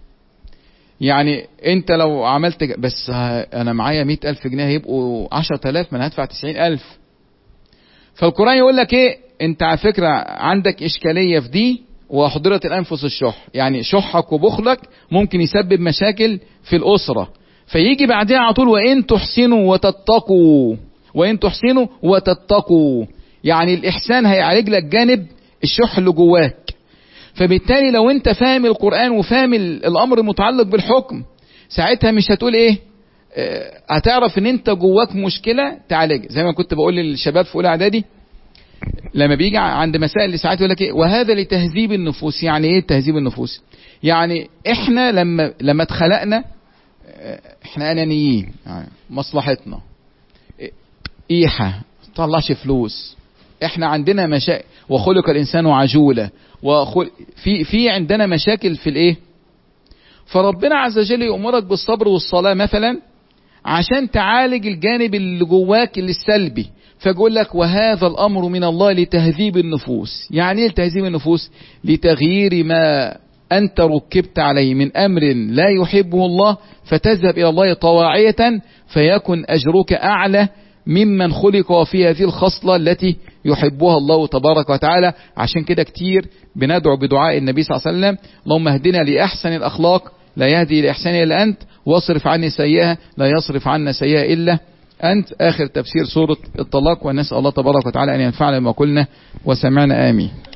يعني انت لو عملت بس انا معايا مئة الف جنيه هيبقوا عشرة الاف، ما انا هدفع تسعين الف. فالقرآن يقول لك ايه؟ انت على فكرة عندك اشكالية في دي، وحضرت الانفس الشح، يعني شحك وبخلك ممكن يسبب مشاكل في الاسرة. فيجي بعدها على طول وان تحسنوا وتتقوا، وان تحسنوا وتتقوا، يعني الاحسان هيعالج لك جانب الشح اللي جواك. فبالتالي لو انت فاهم القرآن وفاهم الامر المتعلق بالحكم، ساعتها مش هتقول ايه؟ اه هتعرف ان انت جواك مشكلة تعالج. زي ما كنت بقول للشباب في اولى اعدادي لما بيجي عند مسائل ساعات يقول لك ايه؟ وهذا لتهذيب النفوس. يعني ايه تهذيب النفوس؟ يعني احنا لما لما اتخلقنا احنا انانيين، يعني مصلحتنا، ايحة طلعش فلوس، احنا عندنا مشاكل، وخلق الانسان عجولة، وخل... في في عندنا مشاكل في الايه؟ فربنا عز وجل يأمرك بالصبر والصلاة مثلا عشان تعالج الجانب اللي جواك اللي السلبي. فيقول لك وهذا الامر من الله لتهذيب النفوس. يعني ايه لتهذيب النفوس؟ لتغيير ما انت ركبت عليه من امر لا يحبه الله، فتذهب الى الله طواعية، فيكن اجرك اعلى ممن خلق في هذه الخصلة التي يحبها الله تبارك وتعالى. عشان كده كتير بندعو بدعاء النبي صلى الله عليه وسلم: اللهم اهدنا لأحسن الأخلاق لا يهدي لإحسانها إلا أنت، واصرف عني سيئها لا يصرف عنا سيئها إلا أنت. آخر تفسير سورة الطلاق، ونسأل الله تبارك وتعالى أن ينفعنا بما قلنا وسمعنا. آمين.